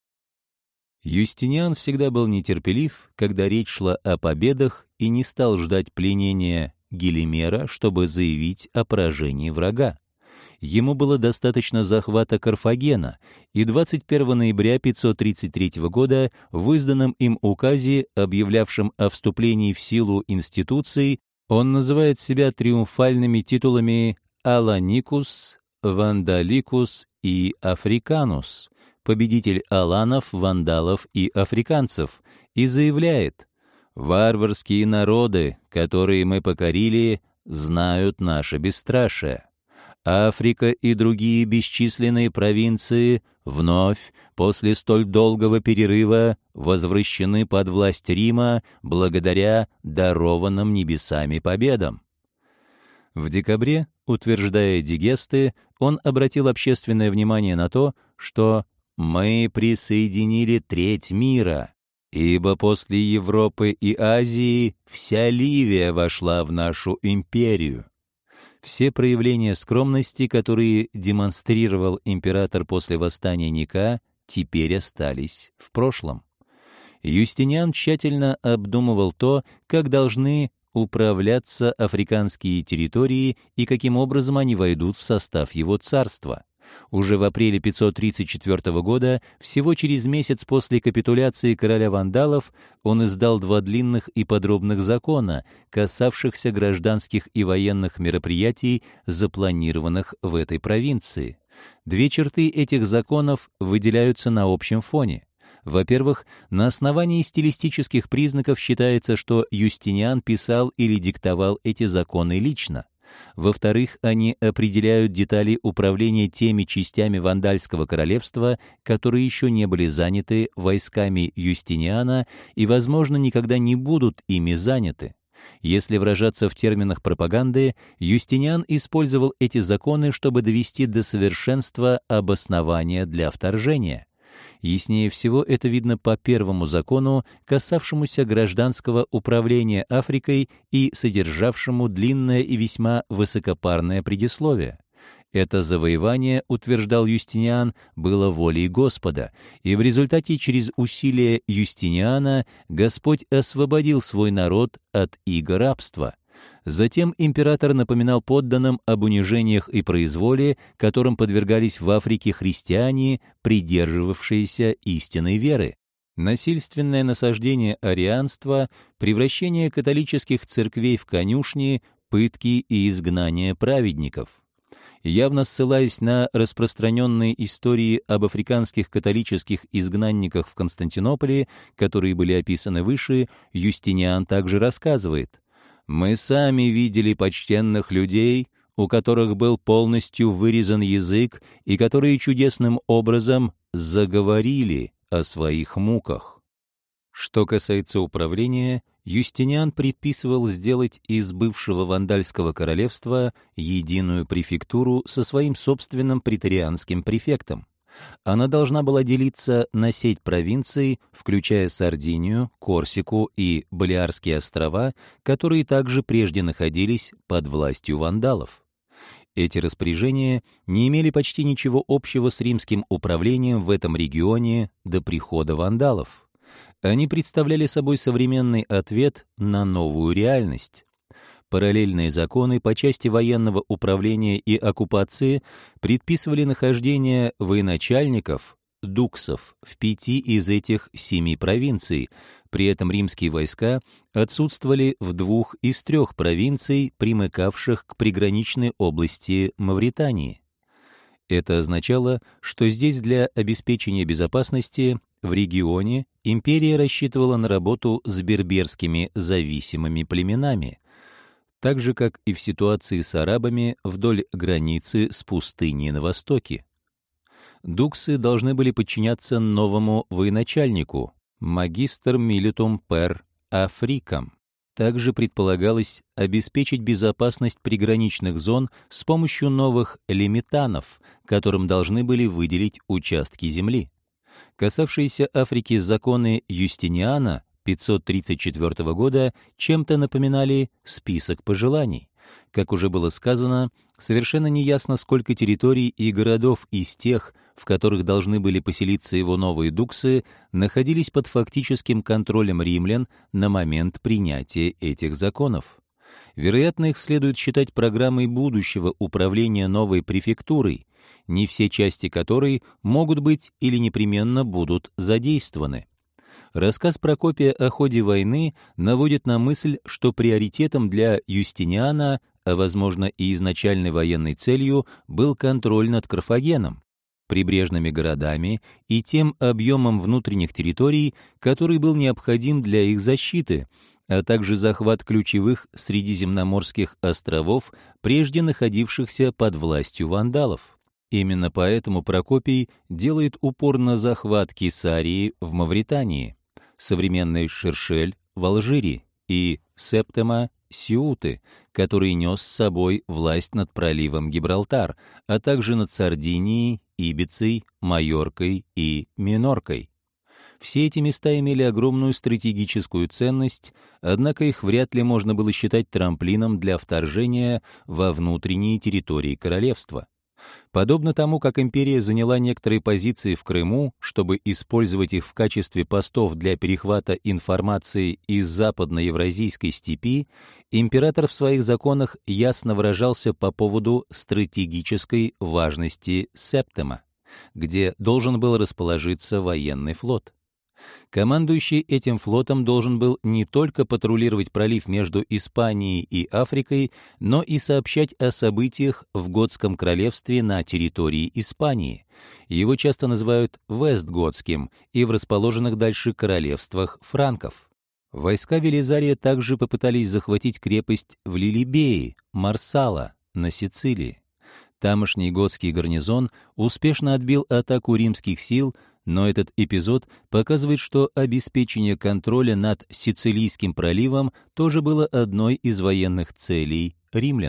Юстиниан всегда был нетерпелив, когда речь шла о победах, и не стал ждать пленения Гелимера, чтобы заявить о поражении врага. Ему было достаточно захвата Карфагена, и двадцать первого ноября пятьсот тридцать третьего года в изданном им указе, объявлявшем о вступлении в силу институций, он называет себя триумфальными титулами «Аланикус», «Вандаликус» и «Африканус», победитель аланов, вандалов и африканцев, и заявляет: «Варварские народы, которые мы покорили, знают наше бесстрашие. Африка и другие бесчисленные провинции вновь, после столь долгого перерыва, возвращены под власть Рима благодаря дарованным небесами победам». В декабре, утверждая дигесты, он обратил общественное внимание на то, что «мы присоединили треть мира, ибо после Европы и Азии вся Ливия вошла в нашу империю». Все проявления скромности, которые демонстрировал император после восстания Ника, теперь остались в прошлом. Юстиниан тщательно обдумывал то, как должны управляться африканские территории и каким образом они войдут в состав его царства. Уже в апреле пятьсот тридцать четвёртого года, всего через месяц после капитуляции короля вандалов, он издал два длинных и подробных закона, касавшихся гражданских и военных мероприятий, запланированных в этой провинции. Две черты этих законов выделяются на общем фоне. Во-первых, на основании стилистических признаков считается, что Юстиниан писал или диктовал эти законы лично. Во-вторых, они определяют детали управления теми частями Вандальского королевства, которые еще не были заняты войсками Юстиниана и, возможно, никогда не будут ими заняты. Если выражаться в терминах пропаганды, Юстиниан использовал эти законы, чтобы довести до совершенства обоснования для вторжения. Яснее всего это видно по первому закону, касавшемуся гражданского управления Африкой и содержавшему длинное и весьма высокопарное предисловие. Это завоевание, утверждал Юстиниан, было волей Господа, и в результате через усилия Юстиниана Господь освободил свой народ от иго рабства. Затем император напоминал подданным об унижениях и произволе, которым подвергались в Африке христиане, придерживавшиеся истинной веры. Насильственное насаждение арианства, превращение католических церквей в конюшни, пытки и изгнание праведников. Явно ссылаясь на распространенные истории об африканских католических изгнанниках в Константинополе, которые были описаны выше, Юстиниан также рассказывает: «Мы сами видели почтенных людей, у которых был полностью вырезан язык и которые чудесным образом заговорили о своих муках». Что касается управления, Юстиниан предписывал сделать из бывшего вандальского королевства единую префектуру со своим собственным преторианским префектом. Она должна была делиться на сеть провинций, включая Сардинию, Корсику и Балеарские острова, которые также прежде находились под властью вандалов. Эти распоряжения не имели почти ничего общего с римским управлением в этом регионе до прихода вандалов. Они представляли собой современный ответ на новую реальность. Параллельные законы по части военного управления и оккупации предписывали нахождение военачальников, дуксов, в пяти из этих семи провинций. При этом римские войска отсутствовали в двух из трех провинций, примыкавших к приграничной области Мавритании. Это означало, что здесь для обеспечения безопасности в регионе империя рассчитывала на работу с берберскими зависимыми племенами, так же, как и в ситуации с арабами вдоль границы с пустыней на востоке. Дуксы должны были подчиняться новому военачальнику, магистр милитум пер Африкам. Также предполагалось обеспечить безопасность приграничных зон с помощью новых лимитанов, которым должны были выделить участки земли. Касавшиеся Африки законы Юстиниана пятьсот тридцать четвёртого года чем-то напоминали список пожеланий. Как уже было сказано, совершенно неясно, сколько территорий и городов из тех, в которых должны были поселиться его новые дуксы, находились под фактическим контролем римлян на момент принятия этих законов. Вероятно, их следует считать программой будущего управления новой префектурой, не все части которой могут быть или непременно будут задействованы. Рассказ Прокопия о ходе войны наводит на мысль, что приоритетом для Юстиниана, а возможно и изначальной военной целью, был контроль над Карфагеном, прибрежными городами и тем объемом внутренних территорий, который был необходим для их защиты, а также захват ключевых средиземноморских островов, прежде находившихся под властью вандалов. Именно поэтому Прокопий делает упор на захват Кесарии в Мавритании, современной Шершель в Алжире и Септема Сеуты, который нес с собой власть над проливом Гибралтар, а также над Сардинией, Ибицей, Майоркой и Миноркой. Все эти места имели огромную стратегическую ценность, однако их вряд ли можно было считать трамплином для вторжения во внутренние территории королевства. Подобно тому, как империя заняла некоторые позиции в Крыму, чтобы использовать их в качестве постов для перехвата информации из западноевразийской степи, император в своих законах ясно выражался по поводу стратегической важности Септема, где должен был расположиться военный флот. Командующий этим флотом должен был не только патрулировать пролив между Испанией и Африкой, но и сообщать о событиях в Готском королевстве на территории Испании. Его часто называют Вестготским и в расположенных дальше королевствах франков. Войска Велизария также попытались захватить крепость в Лилибее, Марсала, на Сицилии. Тамошний готский гарнизон успешно отбил атаку римских сил, но этот эпизод показывает, что обеспечение контроля над Сицилийским проливом тоже было одной из военных целей римлян.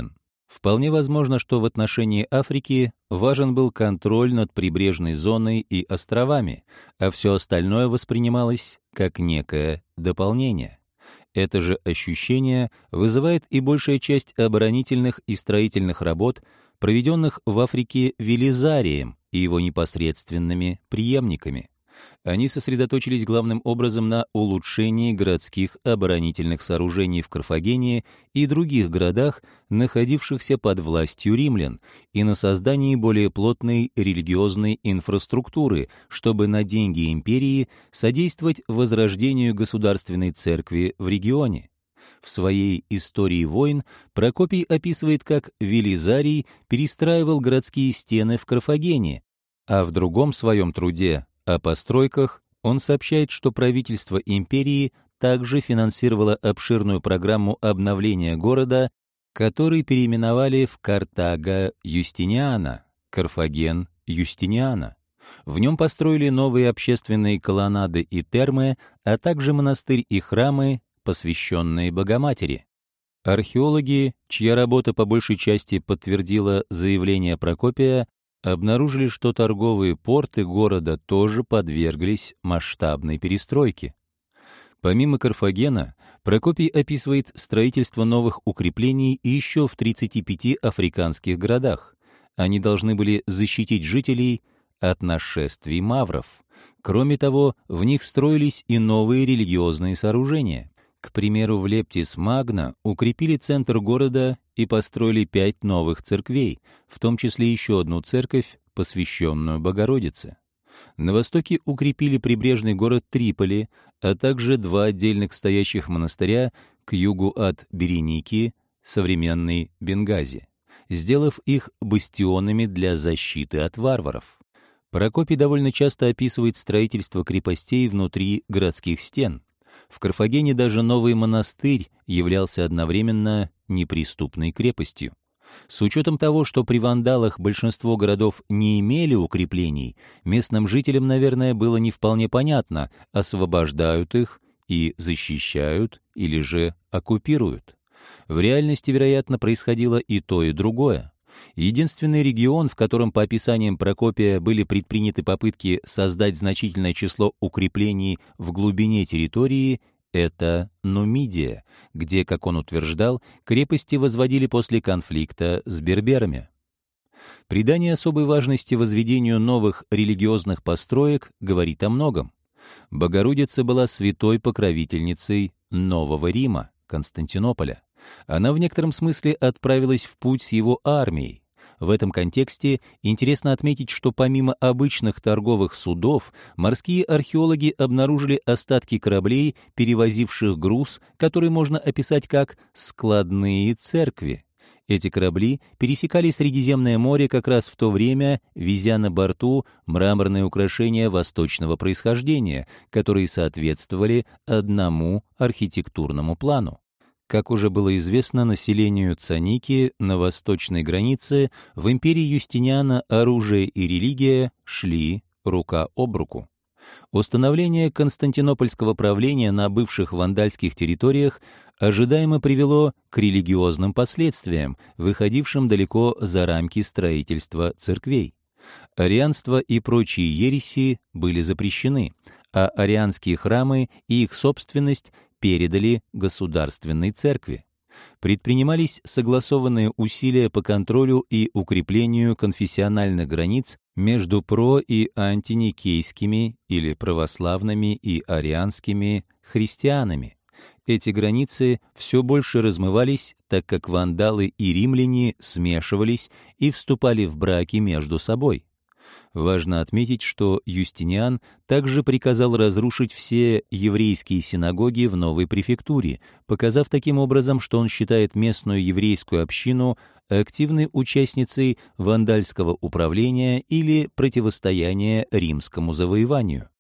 Вполне возможно, что в отношении Африки важен был контроль над прибрежной зоной и островами, а все остальное воспринималось как некое дополнение. Это же ощущение вызывает и большая часть оборонительных и строительных работ, проведенных в Африке Велизарием и его непосредственными преемниками. Они сосредоточились главным образом на улучшении городских оборонительных сооружений в Карфагене и других городах, находившихся под властью римлян, и на создании более плотной религиозной инфраструктуры, чтобы на деньги империи содействовать возрождению государственной церкви в регионе. В своей «Истории войн» Прокопий описывает, как Велизарий перестраивал городские стены в Карфагене, а в другом своем труде о постройках он сообщает, что правительство империи также финансировало обширную программу обновления города, который переименовали в Картаго Юстиниана, Карфаген Юстиниана. В нем построили новые общественные колоннады и термы, а также монастырь и храмы, посвященные Богоматери. Археологи, чья работа по большей части подтвердила заявление Прокопия, обнаружили, что торговые порты города тоже подверглись масштабной перестройке. Помимо Карфагена, Прокопий описывает строительство новых укреплений еще в тридцати пяти африканских городах. Они должны были защитить жителей от нашествий мавров. Кроме того, в них строились и новые религиозные сооружения. К примеру, в Лептис Магна укрепили центр города и построили пять новых церквей, в том числе еще одну церковь, посвященную Богородице. На востоке укрепили прибрежный город Триполи, а также два отдельных стоящих монастыря к югу от Береники, современной Бенгази, сделав их бастионами для защиты от варваров. Прокопий довольно часто описывает строительство крепостей внутри городских стен. В Карфагене даже новый монастырь являлся одновременно неприступной крепостью. С учетом того, что при вандалах большинство городов не имели укреплений, местным жителям, наверное, было не вполне понятно, освобождают их и защищают или же оккупируют. В реальности, вероятно, происходило и то, и другое. Единственный регион, в котором, по описаниям Прокопия, были предприняты попытки создать значительное число укреплений в глубине территории, это Нумидия, где, как он утверждал, крепости возводили после конфликта с берберами. Придание особой важности возведению новых религиозных построек говорит о многом. Богородица была святой покровительницей Нового Рима, Константинополя. Она в некотором смысле отправилась в путь с его армией. В этом контексте интересно отметить, что помимо обычных торговых судов, морские археологи обнаружили остатки кораблей, перевозивших груз, который можно описать как «складные церкви». Эти корабли пересекали Средиземное море как раз в то время, везя на борту мраморные украшения восточного происхождения, которые соответствовали одному архитектурному плану. Как уже было известно населению Цаники на восточной границе, в империи Юстиниана оружие и религия шли рука об руку. Установление константинопольского правления на бывших вандальских территориях ожидаемо привело к религиозным последствиям, выходившим далеко за рамки строительства церквей. Арианство и прочие ереси были запрещены, а арианские храмы и их собственность передали государственной церкви. Предпринимались согласованные усилия по контролю и укреплению конфессиональных границ между про- и антиникейскими или православными и арианскими христианами. Эти границы все больше размывались, так как вандалы и римляне смешивались и вступали в браки между собой. Важно отметить, что Юстиниан также приказал разрушить все еврейские синагоги в новой префектуре, показав таким образом, что он считает местную еврейскую общину активной участницей вандальского управления или противостояния римскому завоеванию.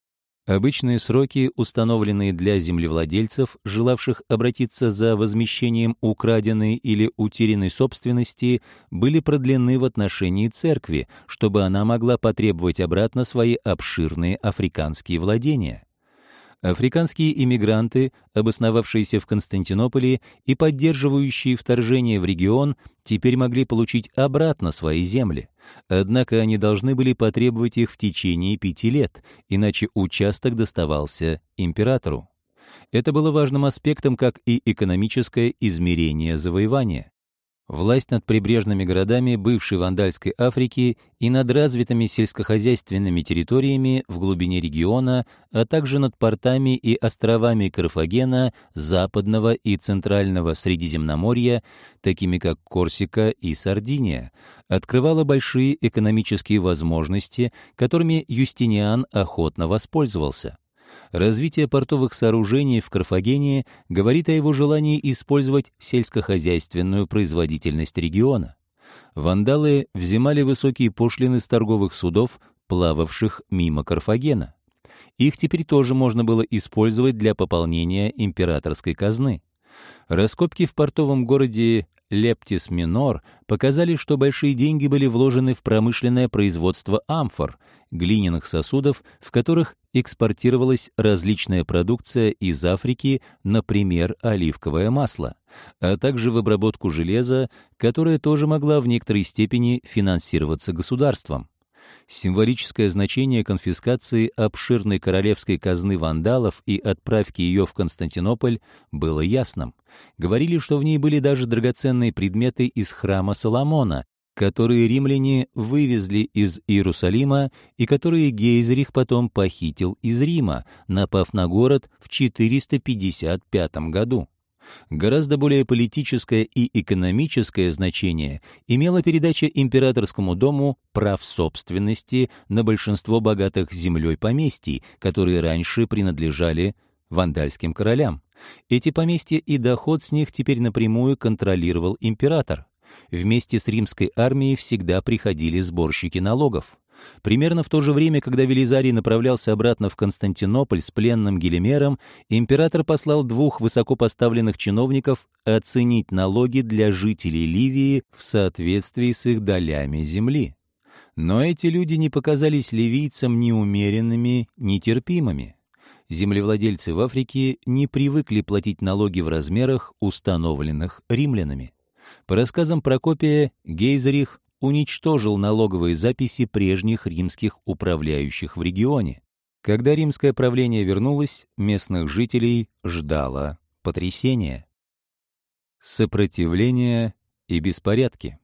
Обычные сроки, установленные для землевладельцев, желавших обратиться за возмещением украденной или утерянной собственности, были продлены в отношении церкви, чтобы она могла потребовать обратно свои обширные африканские владения. Африканские иммигранты, обосновавшиеся в Константинополе и поддерживающие вторжение в регион, теперь могли получить обратно свои земли. Однако они должны были потребовать их в течение пяти лет, иначе участок доставался императору. Это было важным аспектом, как и экономическое измерение завоевания. Власть над прибрежными городами бывшей Вандальской Африки и над развитыми сельскохозяйственными территориями в глубине региона, а также над портами и островами Карфагена, Западного и Центрального Средиземноморья, такими как Корсика и Сардиния, открывала большие экономические возможности, которыми Юстиниан охотно воспользовался. Развитие портовых сооружений в Карфагене говорит о его желании использовать сельскохозяйственную производительность региона. Вандалы взимали высокие пошлины с торговых судов, плававших мимо Карфагена. Их теперь тоже можно было использовать для пополнения императорской казны. Раскопки в портовом городе Лептис-Минор показали, что большие деньги были вложены в промышленное производство амфор, глиняных сосудов, в которых экспортировалась различная продукция из Африки, например, оливковое масло, а также в обработку железа, которая тоже могла в некоторой степени финансироваться государством. Символическое значение конфискации обширной королевской казны вандалов и отправки ее в Константинополь было ясным. Говорили, что в ней были даже драгоценные предметы из храма Соломона, которые римляне вывезли из Иерусалима и которые Гейзрих потом похитил из Рима, напав на город в четыреста пятьдесят пятом году. Гораздо более политическое и экономическое значение имела передача императорскому дому прав собственности на большинство богатых землей поместий, которые раньше принадлежали вандальским королям. Эти поместья и доход с них теперь напрямую контролировал император. Вместе с римской армией всегда приходили сборщики налогов. Примерно в то же время, когда Велизарий направлялся обратно в Константинополь с пленным Гелимером, император послал двух высокопоставленных чиновников оценить налоги для жителей Ливии в соответствии с их долями земли. Но эти люди не показались ливийцам ни умеренными, ни терпимыми. Землевладельцы в Африке не привыкли платить налоги в размерах, установленных римлянами. По рассказам Прокопия, Гейзрих уничтожил налоговые записи прежних римских управляющих в регионе. Когда римское правление вернулось, местных жителей ждало потрясение. Сопротивление и беспорядки.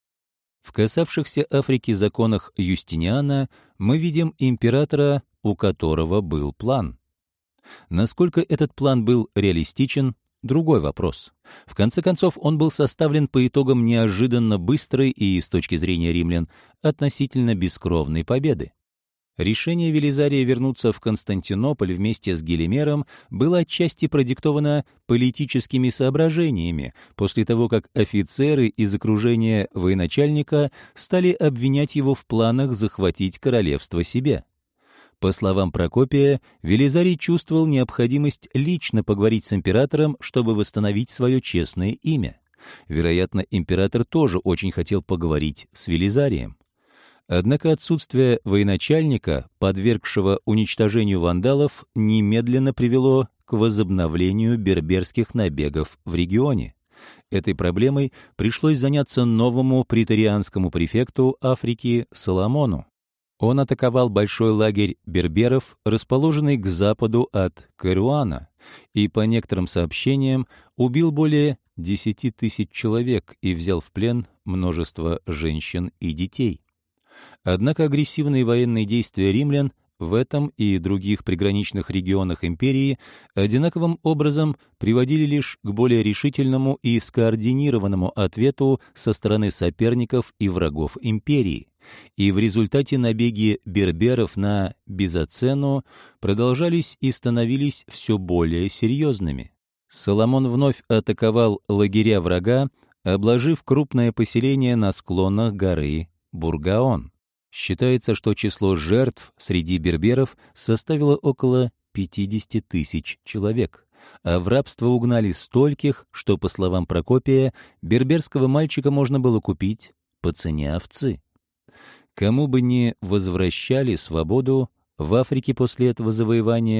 В касавшихся Африки законах Юстиниана мы видим императора, у которого был план. Насколько этот план был реалистичен, другой вопрос. В конце концов, он был составлен по итогам неожиданно быстрой и, с точки зрения римлян, относительно бескровной победы. Решение Велизария вернуться в Константинополь вместе с Гелимером было отчасти продиктовано политическими соображениями, после того, как офицеры из окружения военачальника стали обвинять его в планах захватить королевство себе. По словам Прокопия, Велизарий чувствовал необходимость лично поговорить с императором, чтобы восстановить свое честное имя. Вероятно, император тоже очень хотел поговорить с Велизарием. Однако отсутствие военачальника, подвергшего уничтожению вандалов, немедленно привело к возобновлению берберских набегов в регионе. Этой проблемой пришлось заняться новому преторианскому префекту Африки Соломону. Он атаковал большой лагерь берберов, расположенный к западу от Кайруана, и, по некоторым сообщениям, убил более десяти тысяч человек и взял в плен множество женщин и детей. Однако агрессивные военные действия римлян в этом и других приграничных регионах империи одинаковым образом приводили лишь к более решительному и скоординированному ответу со стороны соперников и врагов империи. И в результате набеги берберов на Бизацену продолжались и становились все более серьезными. Соломон вновь атаковал лагеря врага, обложив крупное поселение на склонах горы Бургаон. Считается, что число жертв среди берберов составило около пятидесяти тысяч человек, а в рабство угнали стольких, что, по словам Прокопия, берберского мальчика можно было купить по цене овцы. Кому бы ни возвращали свободу, в Африке после этого завоевания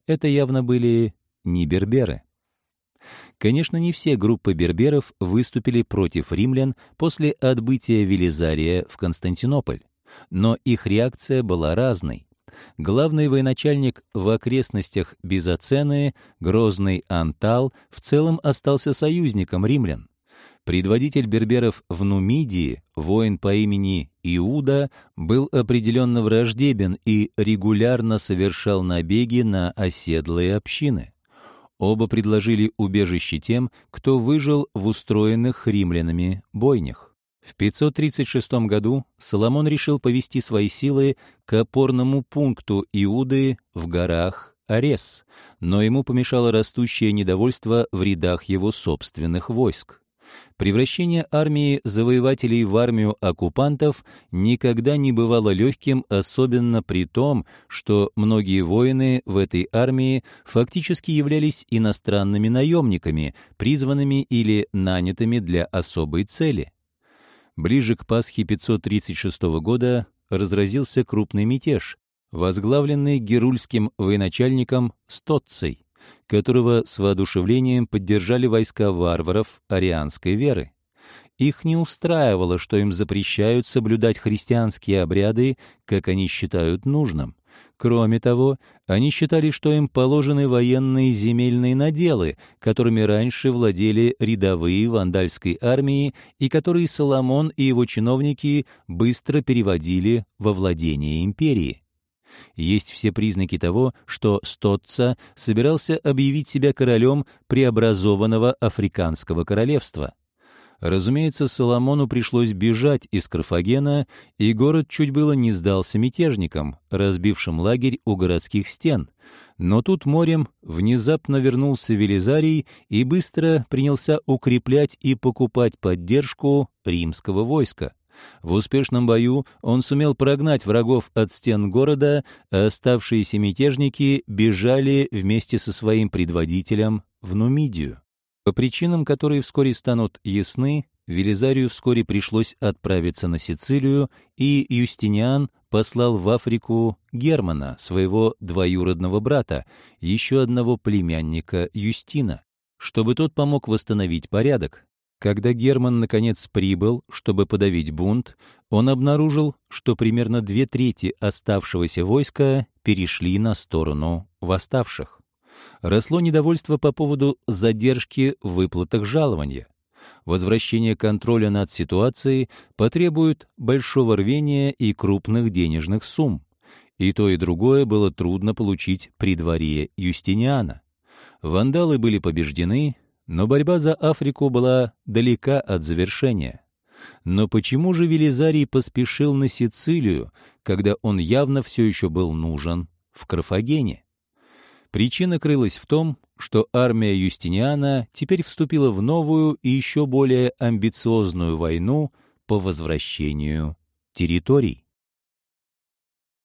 Это явно были не берберы. Конечно, не все группы берберов выступили против римлян после отбытия Велизария в Константинополь, но их реакция была разной. Главный военачальник в окрестностях Бизацены, грозный Антал, в целом остался союзником римлян. Предводитель берберов в Нумидии, воин по имени Иуда, был определенно враждебен и регулярно совершал набеги на оседлые общины. Оба предложили убежище тем, кто выжил в устроенных римлянами бойнях. В пятьсот тридцать шестом году Соломон решил повести свои силы к опорному пункту Иуды в горах Арес, но ему помешало растущее недовольство в рядах его собственных войск. Превращение армии завоевателей в армию оккупантов никогда не бывало легким, особенно при том, что многие воины в этой армии фактически являлись иностранными наемниками, призванными или нанятыми для особой цели. Ближе к Пасхе пятьсот тридцать шестого года разразился крупный мятеж, возглавленный герульским военачальником Стоццей, которого с воодушевлением поддержали войска варваров арианской веры. Их не устраивало, что им запрещают соблюдать христианские обряды, как они считают нужным. Кроме того, они считали, что им положены военные земельные наделы, которыми раньше владели рядовые вандальской армии и которые Соломон и его чиновники быстро переводили во владение империи. Есть все признаки того, что Стоцца собирался объявить себя королем преобразованного Африканского королевства. Разумеется, Соломону пришлось бежать из Карфагена, и город чуть было не сдался мятежникам, разбившим лагерь у городских стен. Но тут морем внезапно вернулся Велизарий и быстро принялся укреплять и покупать поддержку римского войска. В успешном бою он сумел прогнать врагов от стен города, а оставшиеся мятежники бежали вместе со своим предводителем в Нумидию. По причинам, которые вскоре станут ясны, Велизарию вскоре пришлось отправиться на Сицилию, и Юстиниан послал в Африку Германа, своего двоюродного брата, еще одного племянника Юстина, чтобы тот помог восстановить порядок. Когда Герман, наконец, прибыл, чтобы подавить бунт, он обнаружил, что примерно две трети оставшегося войска перешли на сторону восставших. Росло недовольство по поводу задержки в выплатах жалования. Возвращение контроля над ситуацией потребует большого рвения и крупных денежных сумм. И то, и другое было трудно получить при дворе Юстиниана. Вандалы были побеждены, но борьба за Африку была далека от завершения. Но почему же Велизарий поспешил на Сицилию, когда он явно все еще был нужен в Карфагене? Причина крылась в том, что армия Юстиниана теперь вступила в новую и еще более амбициозную войну по возвращению территорий.